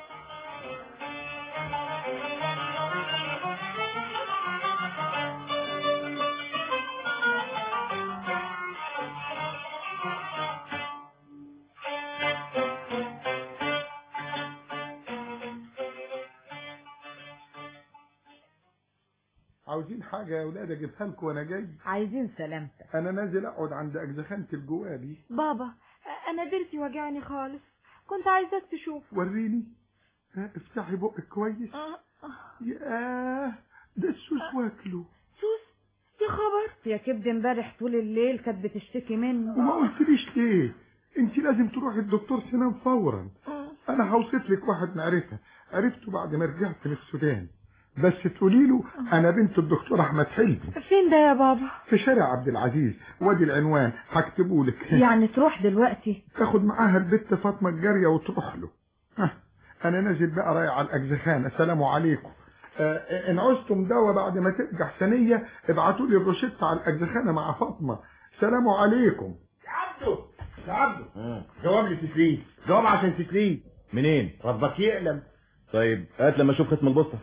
عاوزين حاجة يا ولاد اجيبها لكم وانا جاي؟ عايزين سلامتك. انا نازل اقعد عند اجزخانة الجوابي. بابا انا ضرسي وجعني خالص، كنت عايزاك تشوف. وريني. افتحي بقك كويس. ياه، ده السوس واكله. سوس؟ يا خبر. يا كبد امبارح طول الليل كانت بتشتكي منه. وما قلتليش ليه؟ انت لازم تروحي الدكتور سنان فورا. انا هوصف لك واحد عرفته بعد ما رجعت من السودان، بس تقولي له انا بنت الدكتور احمد حلمي. فين ده يا بابا؟ في شارع عبد العزيز، وادي العنوان هكتبه لك. يعني تروح دلوقتي؟ تاخد معاها البت فاطمه الجاريه وتروح له. انا نازل بقى رايح على الاجزخانه. سلام عليكم. ان عوزتم دواء بعد ما ترجع ثانيه ابعتوا لي الروشته على الاجزخانه مع فاطمه. سلام عليكم. يا عبده جواب لتسليم. جواب عشان تسليم. منين؟ ربك يعلم. طيب هات لما اشوف ختم البوسطه.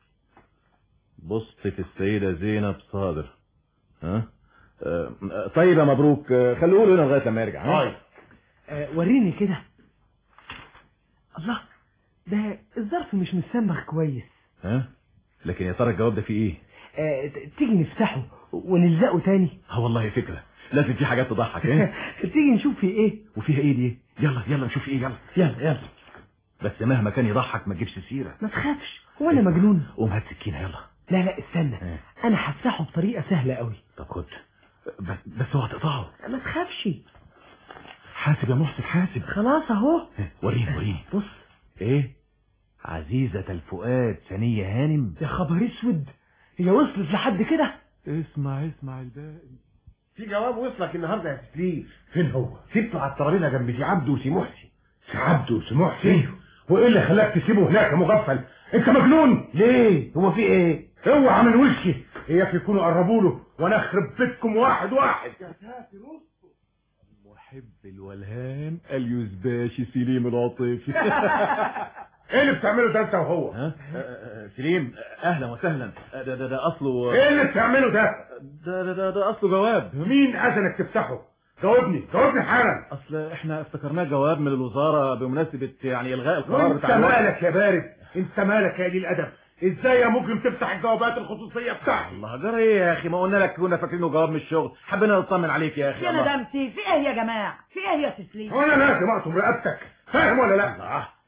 بوسطة السيدة زينب صادر. ها؟ طيب يا مبروك، خلوه له هنا لغايه لما يرجع. طيب. وريني كده. الله، ده الظرف مش متسمخ كويس. ها؟ لكن يا ترى الجواب ده فيه ايه؟ تيجي نفتحه ونلزقه تاني. والله فكره، لازم في حاجات تضحك. ايه؟ تيجي نشوف فيه ايه. وفيها ايه دي؟ يلا نشوف ايه. يلا بس مهما كان يضحك ما تجيبش سيره. ما تخافش، هو انا مجنون. قوم هات سكينه يلا. لا استنى. انا هفتحه بطريقه سهله قوي. طب خد، بس اوعى تقطعه. ما تخافش. حاسب يا محسن حاسب. خلاص اهو. وريني بص. ايه؟ عزيزة الفؤاد ثانية هانم. يا خبر اسود، هي وصلت لحد كده؟ اسمع الباقي. في جواب وصلك النهارده يا تسليم. فين هو؟ سبته على الترابيزه جنب سي عبده وسي محسن. سي عبده وسي محسن؟ وايه اللي خلاك تسيبه هناك مغفل؟ انت مجنون؟ ليه؟ هو في ايه؟ اوعى من وشي. اياك يكونوا قربوا له وانا اخرب بيتكم واحد. يا ساتر محب الولهان اليوزباشي سليم العاطفي. ايه اللي بتعمله ده انت وهو؟ سليم اهلا وسهلا. ده اصله. ايه اللي بتعمله ده؟ ده اصله جواب. مين اذنك تفتحه؟ جاوبني حالا. اصل احنا افتكرناه جواب من الوزاره بمناسبه يعني الغاء القرار بتاع. انت مالك يا بارد؟ انت مالك يا قليل الادب؟ ازاي يا ممكن تفتح الجوابات الخصوصيه بتاعتي؟ الله جرى ايه يا اخي؟ ما قلنا لك كنا فاكرينه جواب من الشغل، حبينا نطمن عليك يا اخي. يا ندمتي في ايه يا جماعه؟ في ايه يا تسليم؟ وانا لازم اقطم رقبتك، فاهم ولا لا؟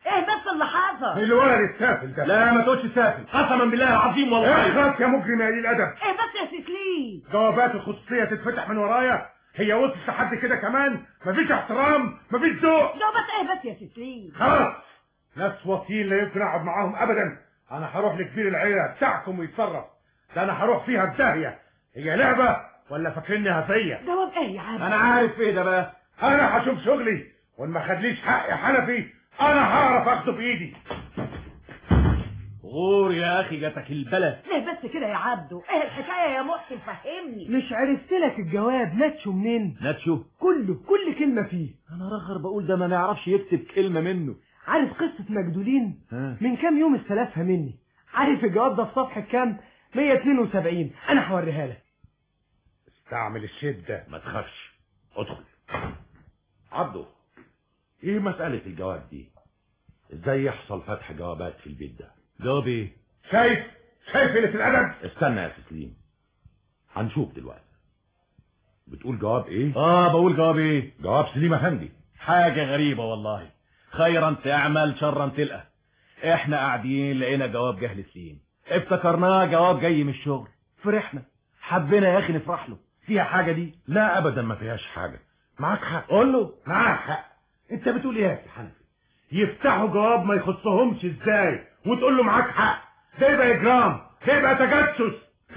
ايه بس اللي حصل؟ الولد السافل ده. لا ما تقولش سافل، قسما بالله العظيم والله. اخلص يا مجرم يا قليل الادب. ايه بس يا سيسلين؟ جوابات الخصوصيه تتفتح من ورايا؟ هي وصلت لحد كده كمان؟ مفيش احترام، مفيش ذوق. لا بس ايه بس يا سيسلين؟ خلاص، ناس واطيين لا يمكن اقعد معاهم ابدا. انا هروح لكبير العيله بتاعكم ويتصرف. ده انا هروح فيها بداهيه. هي لعبه ولا فاكريني هفيه؟ جواب ايه يا عم؟ انا عارف ايه ده بقى. انا هشوف شغلي، وان ما خدليش حق حنفي انا هعرف اخده بايدي. غور يا اخي جاتك البلد. ليه بس كده يا عبدو؟ ايه الحكايه يا محسن فهمني. مش عرفت لك الجواب ناتشو منين؟ ناتشو كله، كل كلمة فيه. انا رخر بقول ده ما نعرفش يكتب كلمة منه. عارف قصة مجدولين؟ من كام يوم استلفها مني. عارف الجواب ده في صفحة كام؟ 172. انا هوريها لك. استعمل الشدة، ما تخافش، ادخل. عبده، ايه مسألة الجواب دي؟ ازاي يحصل فتح جوابات في البيت ده؟ جواب ايه؟ شايف اللي في الادب؟ استنى يا تسليم، هنشوف دلوقتي. بتقول جواب ايه؟ بقول جواب ايه؟ جواب سليم افندي. حاجة غريبة والله. خيرا تعمل شرا تلقى. احنا قاعدين لقينا جواب جهل سليم، افتكرناه جواب جاي من الشغل، فرحنا، حبينا يا اخي نفرح له. فيها حاجة دي؟ لا ابدا ما فيهاش حاجة. معاك حق. قول له معاك حق. انت بتقول ايه يا حنفي؟ يفتحوا جواب ما يخصهمش ازاي وتقول له معاك حق؟ ده يبقى اجرام، ده يبقى تجسس.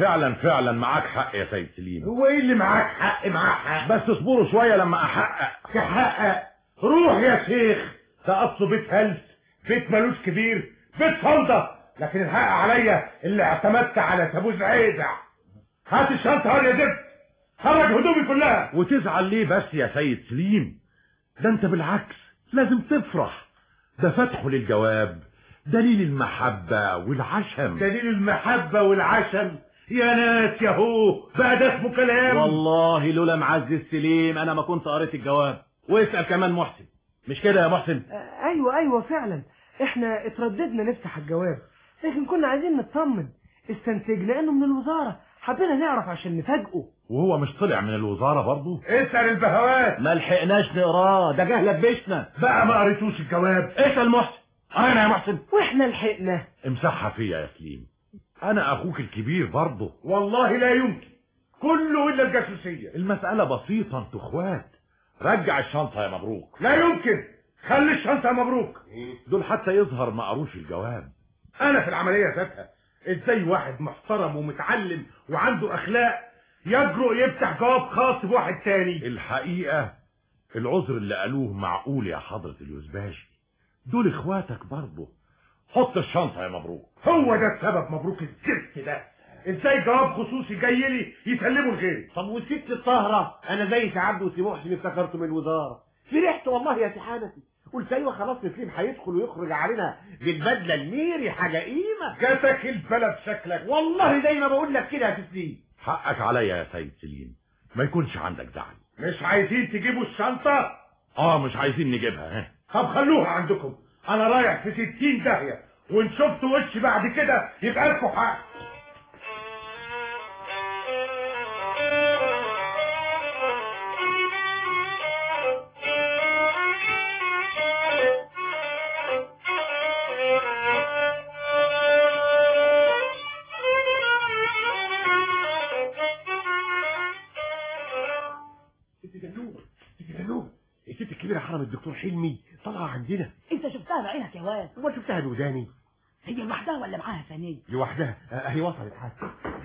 فعلا معاك حق يا سيد سليم. هو ايه اللي معاك حق؟ معاك حق، بس اصبروا شوية لما احقق. تحقق؟ روح يا شيخ، ده اصله بيت هلس، بيت ملوش كبير، بيت فوضى. لكن الحق عليا اللي اعتمدت على تابوز عيدع. هات الشنطة يا زبد، خرج هدومي كلها. وتزعل ليه بس يا سيد سليم؟ ده انت بالعكس لازم تفرح. ده فتحه للجواب دليل المحبة والعشم. دليل المحبة والعشم؟ يا ناس يا هو، بقى ده اسمه كلام؟ والله لولا معزز سليم انا ما كنت قريت الجواب. واسأل كمان محسن، مش كده يا محسن؟ ايوه فعلا، احنا اترددنا نفتح الجواب، لكن كنا عايزين نطمن. استنتجنا انه من الوزارة، حبينا نعرف عشان نفاجئه. وهو مش طلع من الوزارة برضه؟ اسأل البهوات. ما لحقناش نقراه، ده جه لبشنا. بقى ما قريتوش الجواب؟ اسأل محسن. انا يا محسن. واحنا لحقنا. امسحها فيا يا سليم، انا اخوك الكبير برضه. والله لا يمكن، كله الا الجاسوسية. المسألة بسيطة، انتوا اخوات. رجع الشنطة يا مبروك. لا يمكن، خلي الشنطة يا مبروك. دول حتى يظهر ما قروش الجواب. انا في العملية ذاتها، ازاي واحد محترم ومتعلم وعنده اخلاق يجرؤ يفتح جواب خاص بواحد تاني؟ الحقيقة العذر اللي قالوه معقول يا حضرة اليوزباشي، دول اخواتك برضه. حط الشنطة يا مبروك. هو ده السبب مبروك الزفت ده. ازاي جواب خصوصي جاي لي يسلمه لغيري؟ طب والست الطاهرة انا زي سعد وسي محسن افتكرته من الوزارة، فرحت والله يا سي حنفي، قلت ايوه خلاص سليم هيدخل ويخرج علينا بالبدله الميري حاجه قيمه. جاتك البلد شكلك. والله زي ما بقول لك كده يا سليم. حقك عليا يا سيد سليم، ما يكونش عندك زعل. مش عايزين تجيبوا الشنطة؟ مش عايزين نجيبها. طب خلوها عندكم، انا رايح في 60 داهية، وان شفتوا وشي بعد كده يبقى لكم حق. الست الكبيرة حرم الدكتور حلمي طالعة عندنا. انت شفتها بعينك يا واد؟ هو شفتها بوداني؟ هي لوحدها ولا معاها ثانية؟ لوحدها. هي وصلت حتى.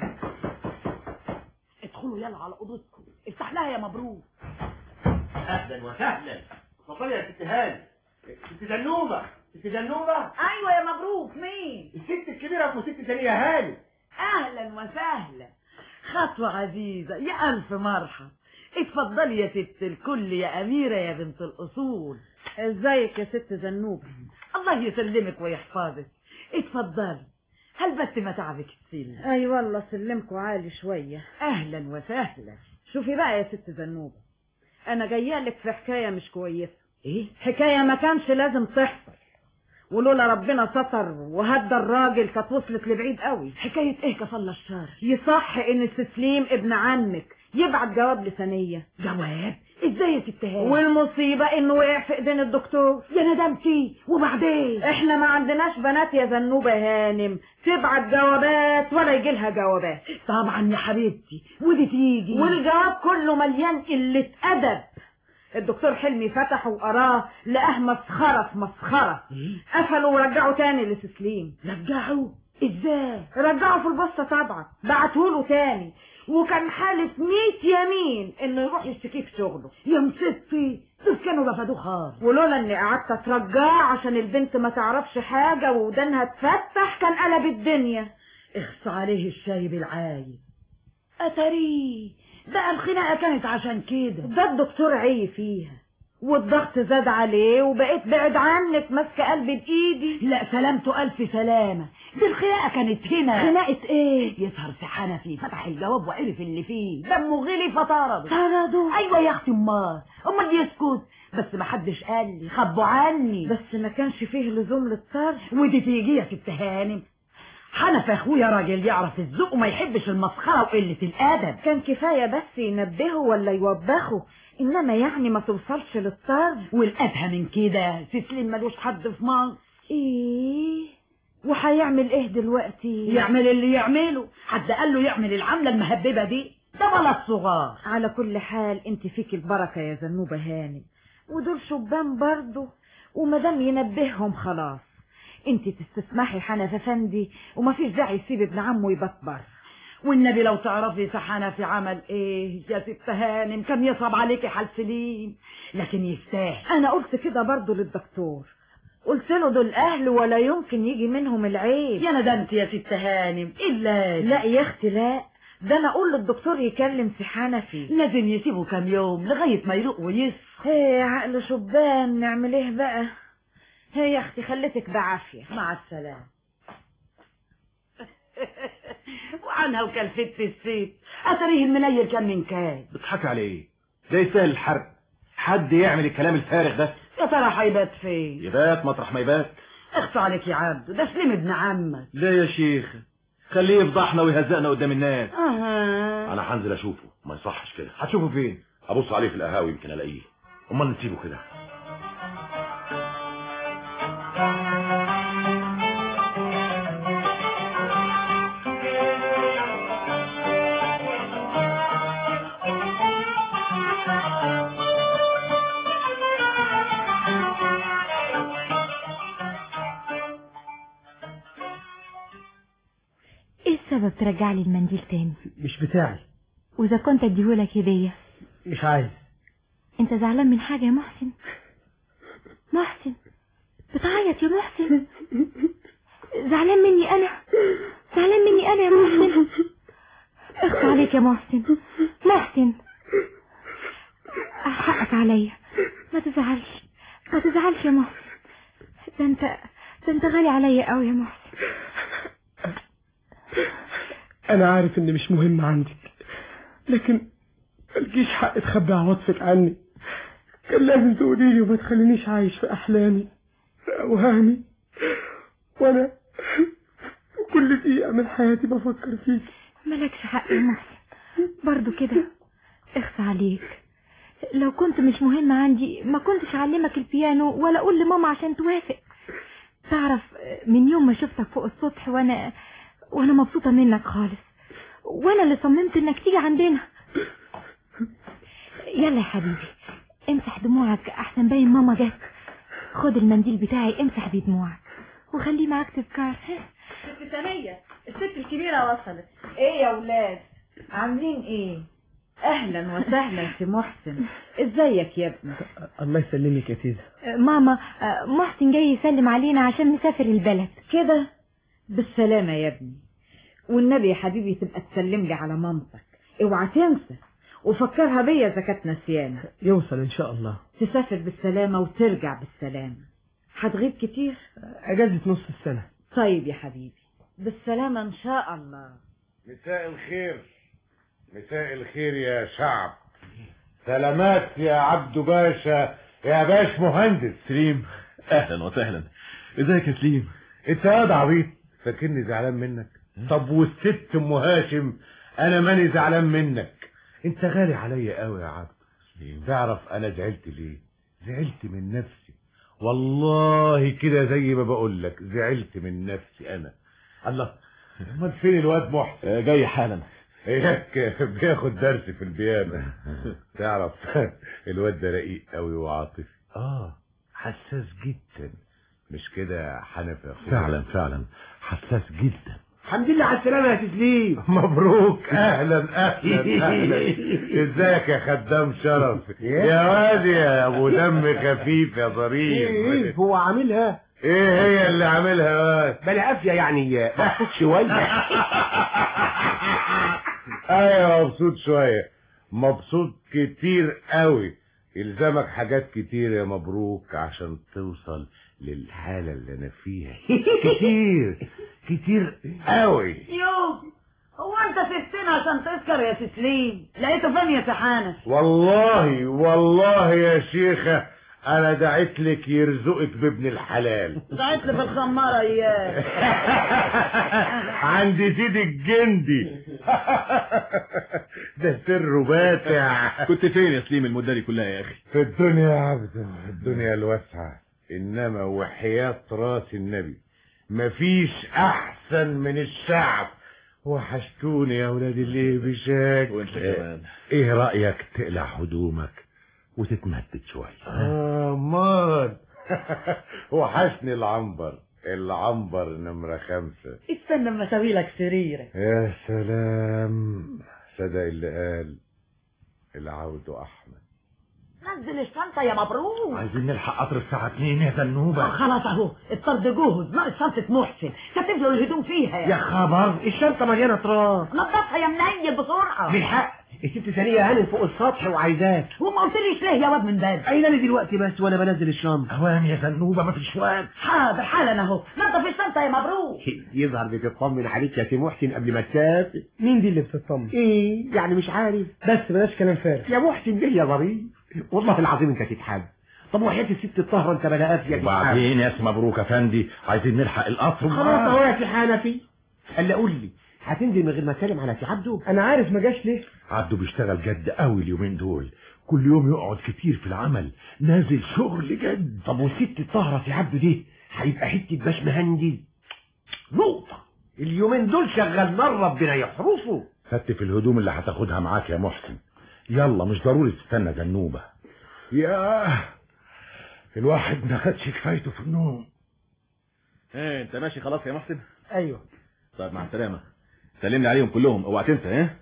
ادخلوا يلا على اوضتكم، افتح لها يا مبروك. اهلا وسهلا، اتفضلي يا ست هاني. ست زنوبة. ست زنوبة. ايوه يا مبروك. مين؟ الست الكبيرة ام ست ثانية هاني. اهلا وسهلا، خطوة عزيزة، يا الف مرحب. اتفضلي يا ست الكل، يا اميرة يا بنت الاصول. ازيك يا ست زنوبة؟ الله يسلمك ويحفظك. اتفضلي. هل بس ما تعبك تسيلي؟ اي والله سلمكوا عالي شوية. اهلا وسهلا. شوفي بقى يا ست زنوبة، انا جايه لك في حكاية مش كويسة. ايه؟ حكاية ما كانش لازم تحصل، ولولا ربنا ستر وهدى الراجل كانت وصلت لبعيد قوي. حكاية ايه كفل الشر؟ يصح ان السليم ابن عمك يبعت جواب لثانية. جواب؟ ازاي يا ست هانم؟ والمصيبة انه وقع في ايدين الدكتور. يا ندمتي. وبعدين؟ احنا ما عندناش بنات يا زنوبة هانم تبعت جوابات ولا يجيلها جوابات. طبعا يا حبيبتي، ودي تيجي والجواب كله مليان قلة ادب. الدكتور حلمي فتحه وقراه لقاه مسخرة في مسخرة. قفلوا ورجعوا تاني لتسليم. رجعوا؟ ازاي؟ رجعوا في البوسطة طبعا، بعتهوله تاني، وكان حالف 100 يمين انه يروح يشتكيه في شغله. يا مستي، دول كانوا رفضوه خالص. ولولا اني قعدت اترجاه عشان البنت ما تعرفش حاجة ودانها تفتح كان قلب الدنيا. اخص عليه الشاي بالعايب. اتاريه بقى الخناقة كانت عشان كده. ده الدكتور عي فيها، والضغط زاد عليه وبقيت بعد عنك ماسكه قلبي بايدي. لا سلامته الف سلامه. دي الخناقه كانت هنا. خناقه ايه؟ يظهر سي حنفي فتح الجواب وعرف اللي فيه، دمه غلي فطرده. طرده؟ ايوه يا اختي، امال يسكت؟ بس ما حدش قال لي، خبوا عني. بس ما كانش فيه لزوم للطرد. ودي تيجي يا ست هانم، حنفي اخويا راجل يعرف الذوق وما يحبش المسخره وقله الادب. كان كفايه بس ينبهه ولا يوبخه، انما يعني ما توصلش للطرد. والادهى من كده تسليم ملوش حد في مصر. ايه وهيعمل ايه دلوقتي؟ يعمل اللي يعمله. حد قال له يعمل العمله المهببه دي؟ ده بلد صغار. على كل حال انت فيك البركه يا زنوبه هانم، ودول شبان برضه، ومادام ينبههم خلاص. انت تستسمحي حنفي افندي، ومفيش داعي يسيب ابن عمه يبطبر. والنبي لو تعرفي سحنة في عمل ايه يا ست هانم، كان يصعب عليكي حال سليم، لكن يستاهل. انا قلت كده برضو للدكتور، قلت له دول اهل ولا يمكن يجي منهم العيب. يا ندمت يا ست هانم. الا لا يا اختي لا، ده انا اقول للدكتور يكلم سي حنفي. لازم يسيبه كام يوم لغايه ما يروق ويصحى. ايه عقل شبان، نعمل ايه بقى؟ هي يا اختي خليتك بعافيه. مع السلامه. وعنها وكلفت الست، اتريه المنيل كان من كام. بتضحك على ايه؟ ده يستاهل الحرب. حد يعمل الكلام الفارغ ده؟ يا ترى هيبات فين؟ يبات مطرح ما يبات. اخص عليك يا عبد، ده سليم ابن عمك. لا يا شيخ، خليه يفضحنا ويهزقنا قدام الناس. انا هنزل اشوفه، ما يصحش كده. هتشوفه فين؟ ابص عليه في القهاوي يمكن الاقيه. امال نسيبه كده؟ ايه السبب ترجع لي المنديل تاني؟ مش بتاعي. واذا كنت اديهولك هديه؟ مش عايز. انت زعلان من حاجه يا محسن؟ محسن بتعيط يا محسن؟ زعلان مني انا؟ زعلان مني انا يا محسن؟ اخفى عليك يا محسن. محسن حقك عليا، ما تزعلش ما تزعلش يا محسن. ده انت غالي عليا قوي يا محسن. انا عارف ان مش مهم عندك، لكن ملكيش حق تخبي عواطفك عني. كان لازم تقولي لي وما تخلينيش عايش في احلامي في اوهامي، وانا كل دقيقه من حياتي بفكر فيك. مالكش حق يا محسن برضو كده. اخفى عليك، لو كنت مش مهم عندي ما كنتش اعلمك البيانو ولا اقول لماما عشان توافق. تعرف من يوم ما شفتك فوق السطح وانا مبسوطة منك خالص، وانا اللي صممت انك تيجي عندنا. يلا يا حبيبي امسح دموعك احسن باين ماما جت. خد المنديل بتاعي امسح بيه دموعك وخليه معاك تذكار. ست ثانية، الست الكبيرة وصلت. ايه يا ولاد عاملين ايه؟ اهلا وسهلا سي محسن، ازيك يا ابني؟ الله يسلمك يا تيزة. ماما محسن جاي يسلم علينا عشان مسافر البلد. كده بالسلامة يا ابني، والنبي يا حبيبي تبقى تسلم لي على مامتك، اوعى تنسى، وفكرها بيا اذا كانت نسيانة. يوصل ان شاء الله. تسافر بالسلامة وترجع بالسلامة. هتغيب كتير؟ اجازة نص السنة. طيب يا حبيبي بالسلامة ان شاء الله. مساء الخير. مساء الخير يا شعب. سلامات يا عبدو باشا، يا باش مهندس. سليم اهلا وسهلا. ازيك يا سليم؟ انت يا عبيط فاكرني زعلان منك؟ طب والست ام هاشم انا ماني زعلان منك. انت غالي عليا قوي يا عبد. تعرف انا زعلت ليه؟ زعلت من نفسي والله كده، زي ما بقول لك زعلت من نفسي انا. الله، امال فين الواد محسن؟ جاي حالا. اياك بياخد درس في البيانو. تعرف الواد ده رقيق قوي وعاطفي، حساس جدا، مش كده يا حنفي؟ فعلا فعلا حساس جدا. الحمد لله على السلامة يا تسليم. مبروك، اهلا اهلا اهلا. ازيك يا خدام شرف يا واد يا ابو دم خفيف يا ظريف. ايه هو عاملها؟ ايه هي اللي عاملها واد؟ بلا قافية يعني، مبسوط شوية. ايوه مبسوط شوية، مبسوط كتير قوي. يلزمك حاجات كتير يا مبروك عشان توصل للحالة اللي انا فيها. كتير كتير قوي. يوه، هو انت سبتنا عشان تسكر يا تسليم؟ لقيته فين يا سحانة؟ والله يا شيخة انا دعيت لك يرزقك بابن الحلال. دعيت لي في الخمارة اياه. عند سيدي الجندي. ده سر باتع. كنت فين يا سليم المدة دي كلها يا اخي؟ في الدنيا يا عبد، الدنيا الواسعة، انما وحياة راس النبي مفيش احسن من الشعب. وحشتوني يا ولاد اللي بشاك. وانت كمان. ايه رأيك تقلع هدومك وتتمدد شوية؟ مال. وحشني العنبر نمرة 5. استنى اما اسوي لك سريرك. يا سلام، صدق اللي قال العود احمد. نزل الشنطة يا مبروك. عايزين نلحق قطر الساعة 2 يا زنوبة. خلاص اهو الطرد جهز، ناقص شنطة محسن كاتب له الهدوم فيها يا خبر، الشنطة مليانة تراب. نضفها يا منيل بسرعة. بالحق الست ثانية هانم فوق السطح وعايزاك. وما قلتليش ليه يا واد من بدري؟ قايله لي دلوقتي بس وانا بنزل الشنطة. اوان يا زنوبة مفيش وقت. حاضر حالا اهو، نضف الشنطة يا مبروك. يظهر بتطمن عليك يا سي محسن قبل ما تسافر. مين دي اللي بتطمن؟ ايه يعني مش عارف؟ بس بلاش كلام فارغ يا محسن ليه يا ظريف؟ والله العظيم انت تتحب. طب وحياة الست الطاهرة انت بلا قافية. وبعدين يا سي مبروك افندي، عايزين نلحق القطر. خلاص اهو يا سي حنفي. قال قول لي، هتنزل من غير ما تسلم على سي عبده؟ انا عارف ما جاش ليه. عبده بيشتغل جد قوي اليومين دول، كل يوم يقعد كتير في العمل، نازل شغل جد. طب والست الطاهرة سي عبده دي هيبقى حتة باش مهندي نقطة. اليومين دول شغال نار ربنا يحرسه. فتف الهدوم اللي هتاخدها معاك يا محسن، يلا مش ضروري تستنى زنوبة. ياه، الواحد ما خدش كفايته في النوم. ايه انت ماشي خلاص يا محسن؟ ايوه. طيب مع السلامة، سلمني عليهم كلهم، اوعى تنسى. ايه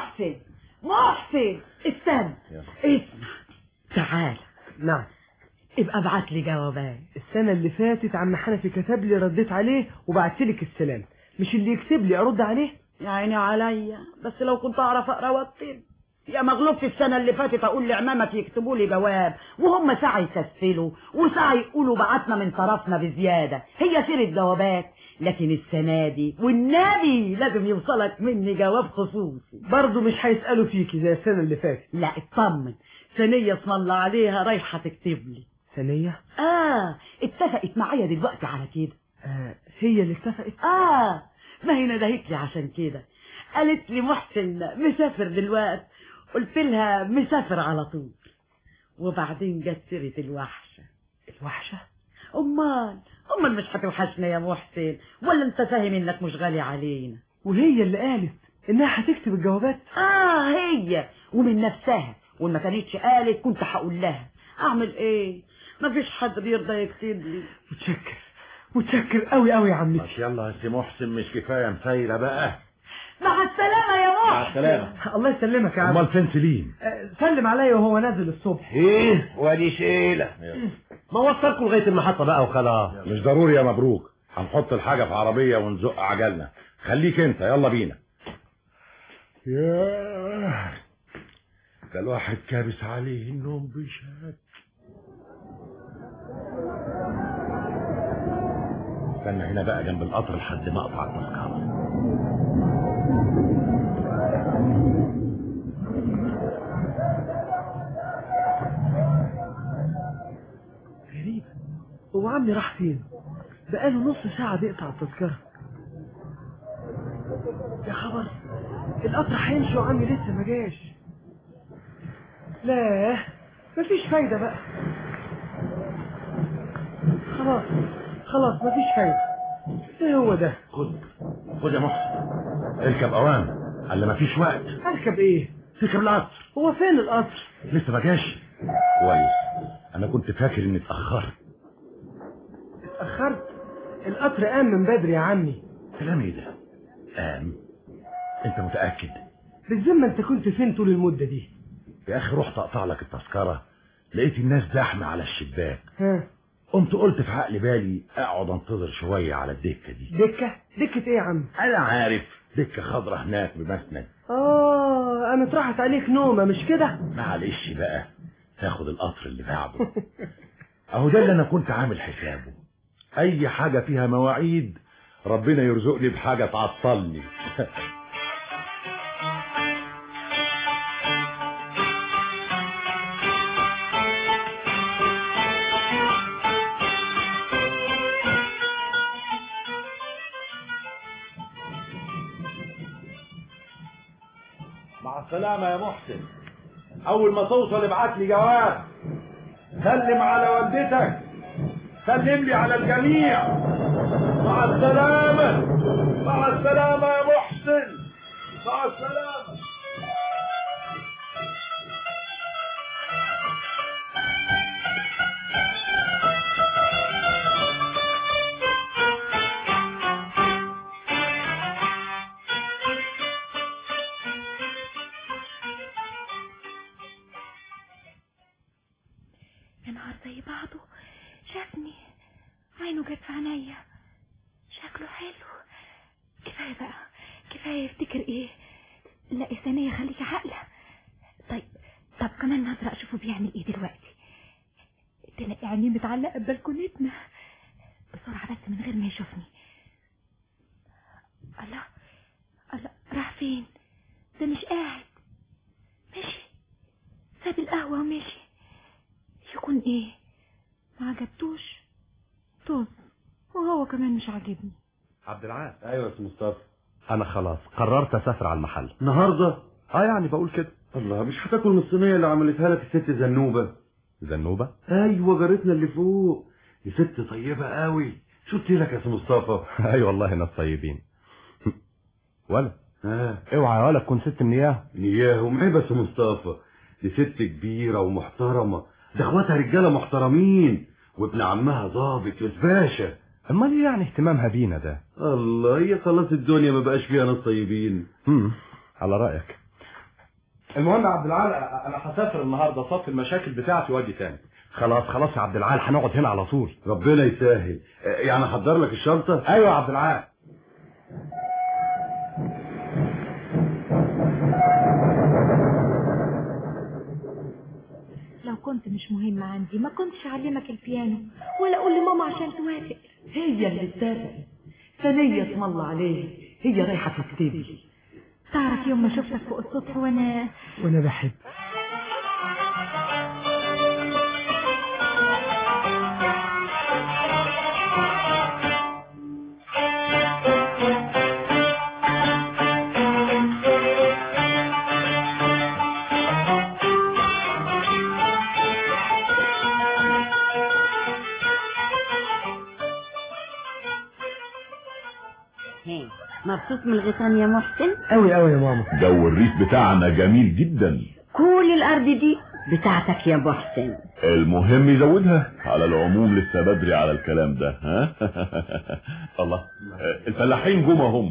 محسن استنى، اسمع تعال. نعم. ابقى ابعت لي جوابات. السنة اللي فاتت عم حنفي كتب لي رديت عليه وبعت لك السلام، مش اللي يكتب لي ارد عليه؟ يا عيني عليا، بس لو كنت اعرف اقرا واكتب. يا مغلوب في السنة اللي فاتت اقول لعمامك يكتبوا لي جواب وهم ساعة يكسلوا وساعة يقولوا بعتنا من طرفنا بزيادة، هي سيرة جوابات. لكن السنة دي والنبي لازم يوصلك مني جواب خصوصي. برضه مش هيسألوا فيكي زي السنة اللي فاتت. لا اطمن، ثانية اسم الله عليها رايحة تكتب لي. ثانية؟ اتفقت معايا دلوقتي على كده. هي اللي اتفقت؟ ما هي ندهت لي عشان كده، قالت لي محسن مسافر دلوقتي، قلت لها مسافر على طول. وبعدين جت سيرة الوحشة. الوحشة؟ امال مش هتوحشنا يا محسن؟ ولا انت فاهم انك مش غالي علينا؟ وهي اللي قالت انها هتكتب الجوابات؟ هي ومن نفسها، وما كانتش قالت كنت هقول لها. اعمل ايه؟ مفيش حد بيرضى يكتب لي. متشكر قوي قوي يا عمتي. بس يلا يا سي محسن، مش كفايه مسيره بقى. مع السلامة يا محسن. مع السلامة. الله يسلمك يا عم. امال فين سليم؟ سلم عليا وهو نازل الصبح. ايه ودي شيلة. ما وصلكم لغاية المحطة بقى وخلاص. مش ضروري يا مبروك، هنحط الحاجة في عربية ونزق عجلنا. خليك انت، يلا بينا. ياه، ده الواحد كابس عليه النوم بشكل. استنى هنا بقى جنب القطر لحد ما اقطع التذكرة. غريبة، هو عمي راح فين؟ بقاله نص ساعة بيقطع التذكرة. يا خبر، القطر هيمشي وعمي لسه ما جاش. لا مفيش فايدة بقى. خلاص مفيش فايدة. ايه هو ده؟ خد يا محسن، اركب اوام. قال مفيش وقت. اركب ايه؟ تركب القطر. هو فين القطر؟ لسه ما جاش. كويس، انا كنت فاكر اني اتأخرت. اتأخرت؟ القطر قام من بدري يا عمي. كلام ايه ده؟ قام؟ انت متأكد؟ بالذمة انت كنت فين طول المدة دي؟ يا اخي رحت اقطع لك التذكرة، لقيت الناس زحمة على الشباك. ها؟ قلت في عقل بالي اقعد انتظر شوية على الدكة دي. دكة ايه يا عم؟ انا عارف، دكة خضرة هناك بمسند. انا اتراحت عليك نومة مش كده؟ معلش بقى، تاخد القطر اللي بعده. اهو ده اللي انا كنت عامل حسابه. اي حاجة فيها مواعيد ربنا يرزقني بحاجة تعطلني. مع السلامة يا محسن. أول ما توصل ابعت لي جواب. سلم على والدتك، سلم لي على الجميع. مع السلامة. مع السلامة يا محسن. مع السلامة. يا نهار زي بعضه، شافني عينه جت في عينيا، شكله حلو. كفايه بقى، كفايه يفتكر ايه. لا يا ثانيه خليكي عاقله. طب كمان نظره اشوفه بيعمل ايه دلوقتي. تلاقي عينيه متعلقه ببلكونتنا. بسرعه بس من غير ما يشوفني. الله راح فين؟ ده مش قاعد، مشي، ساب القهوه ومشي. يكون ايه؟ ما عجبتوش طز، وهو كمان مش عاجبني. عبد العال. ايوه يا استاذ مصطفى. انا خلاص قررت اسافر على المحل النهارده؟ يعني بقول كده. الله، مش هتاكل من الصينيه اللي عملتها لك الست زنوبه؟ ايوه جارتنا اللي فوق، دي ست طيبه قوي. شفت لك يا استاذ مصطفى. اي والله ناس طيبين. ولا اوعى ولا تكون ست نياه ومعيبه يا استاذ مصطفى. دي ست كبيره ومحترمه، ده اخواتها رجاله محترمين، وابن عمها ضابط يا باشا. امال ايه يعني اهتمامها بينا ده؟ الله، هي خلاص الدنيا ما بقاش فيها ناس طيبين. على رايك. المهم يا عبد العال، انا هسافر النهارده اصفي المشاكل بتاعتي واجي تاني. خلاص يا عبد العال، هنقعد هنا على طول. ربنا يسهل. يعني احضر لك الشنطه؟ ايوه يا عبد العال. لو كنت مش مهم عندي ما كنتش اعلمك البيانو ولا اقول لماما عشان توافق. هي اللي اتفقت. ثانية اسم الله عليه، هي رايحة تكتبي. تعرف يوم ما شفتك فوق السطح وانا بحب. مبسوط من الغيطان يا محسن؟ قوي يا ماما. جو الريف بتاعنا جميل جدا. كل الارض دي بتاعتك يا محسن. المهم يزودها. على العموم لسه بدري على الكلام ده. ها الله، الفلاحين جم هم.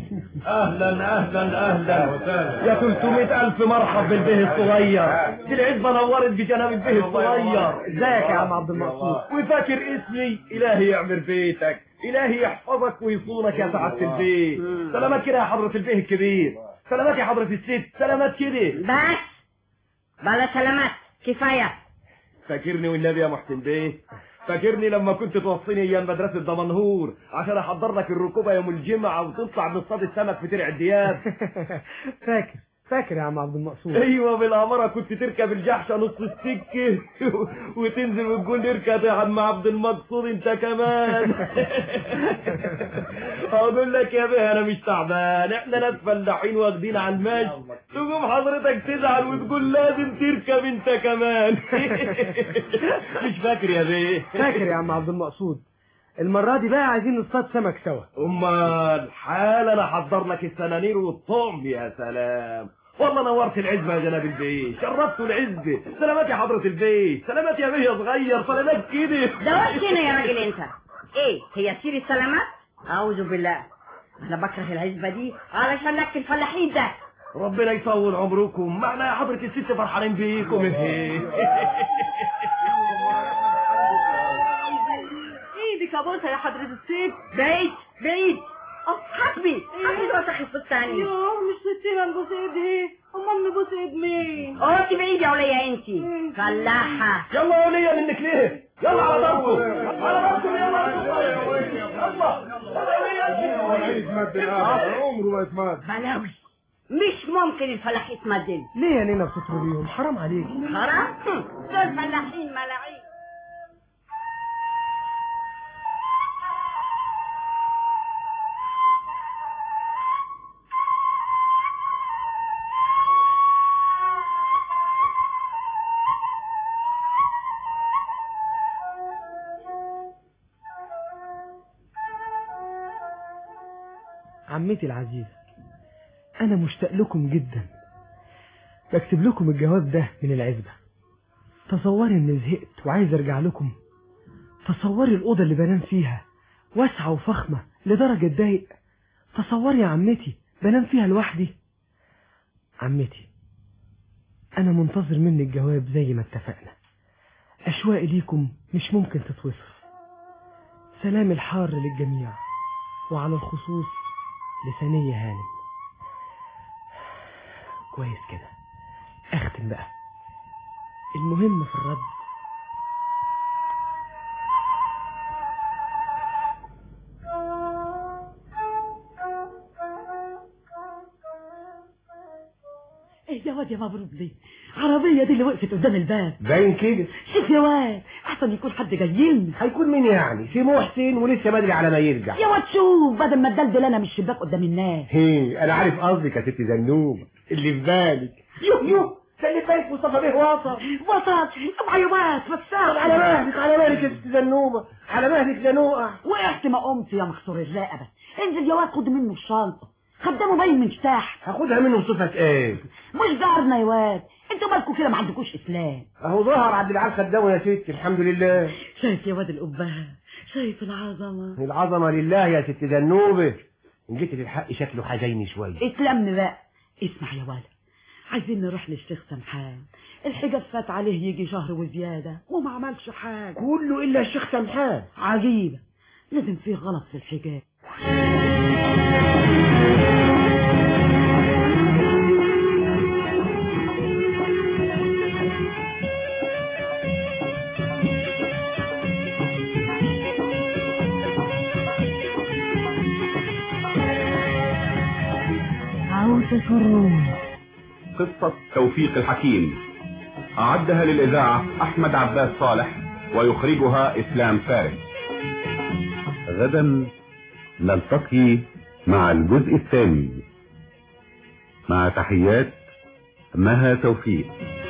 اهلا يا 300,000 مرحب بالبيه الصغير. دي العزبه نورت بجناب البيه الصغير. ازيك يا عم عبد المقصود؟ وفاكر اسمي؟ الهي يعمر بيتك، الهي يحفظك ويصونك يا سعاده البيه. سلامات كده يا حضره البيه الكبير. سلامات يا حضره الست. سلامات كده. بس بلا سلامات، كفايه. فاكرني والنبي يا محسن بيه؟ فاكرني لما كنت توصيني ايام مدرسه دمنهور عشان احضر لك الركوبه يوم الجمعه وتطلع بتصطاد السمك في ترع الدياب؟ فاكر يا عم عبد المقصود؟ ايوه بالاماره كنت تركب الجحشه نص السكه وتنزل وتقول اركب يا عم عبد المقصود انت كمان. اقول لك يا بيه انا مش تعبان، احنا ناس فلاحين واخدين على المشي، تقوم حضرتك تزعل وتقول لازم تركب انت كمان. مش فاكر يا بيه؟ فاكر يا عم عبد المقصود. المرة دي بقى عايزين نصطاد سمك سوا. امال حال انا احضر لك السنانير والطعم. يا سلام والله نورت العزبه يا جناب البيه، شرفتوا العزبه. سلامات يا حضره البيه، سلامات يا بيه يا صغير، سلامات كده. ده وش هنا يا راجل انت؟ ايه هي سير السلامات؟ اعوذ بالله، انا بكره العزبه دي علشان لك الفلاحين ده. ربنا يطول عمركم، معنا يا حضره الست فرحانين بيكم. ايدك يا بوسه يا حضره الست. بعيد بعيد. حسبي راسك الفستاني. يوه مش ستنا نبوس ايديه، امال نبوس ايد مين؟ انت بعيد يا وليه انت فلاحه. يلا يا وليه منك ليه؟ يلا على ضربكم على ضربكم. يلا عمره ما يتمد. بلاوي مش ممكن الفلاح يتمدن. ليه يا نينا بتطرديهم؟ حرام عليك. حرام؟ دول فلاحين ملاعين. عمتي العزيزة، أنا مشتاق لكم جدا. بكتب لكم الجواب ده من العزبة. تصوري إني زهقت وعايز أرجع لكم. تصوري الأوضة اللي بنام فيها واسعة وفخمة لدرجة ضايق. تصوري يا عمتي بنام فيها لوحدي. عمتي أنا منتظر منك الجواب زي ما اتفقنا. أشواقي ليكم مش ممكن تتوصف. سلام الحار للجميع، وعلى الخصوص لسانية هانم. كويس كده، اختم بقى. المهم في الرد ايه يا واد يا مبروك دي؟ عربية دي اللي وقفت قدام الباب. باين كده. شوف يا واد، احسن يكون حد جايين. هيكون مين يعني؟ في محسن ولسه بدري على ما يرجع. يا واد شوف، بدل ما تدلدل انا من الشباك قدام الناس. انا عارف قصدك يا ست زنوب اللي في بالك. يو ده اللي في بالك. مصطفى بيه وصل. طبعا يا واد فسار. على مهلك على مهلك يا ست زنوبه، على مهلك زنوقه. وقعت ما قمت يا مكسور الرقبة. انزل يا واد خد منه الشنطة، خدامه باين من تحت. هاخدها منه بصفة ايه؟ مش دارنا يا واد، انتوا مالكوا كده ما عندكوش اسلام. اهو ظهر عبد العال خدامه يا ستي الحمد لله. شايف يا واد القبهة، شايف العظمة. العظمة لله يا ست زنوبة. ان جيت للحق شكله حزيني شوية. اتلم بقى. اسمع يا ولد، عايزين نروح للشيخ سمحان. الحجاب فات عليه يجي شهر وزيادة وما عملش حاجة. كله الا الشيخ سمحان. عجيبة، لازم فيه غلط في الحجاب. عوسة الروم. قصة توفيق الحكيم، أعدها للإذاعة أحمد عباس صالح، ويخرجها إسلام فارس. غدا نلتقي مع الجزء الثاني. مع تحيات مها توفيق.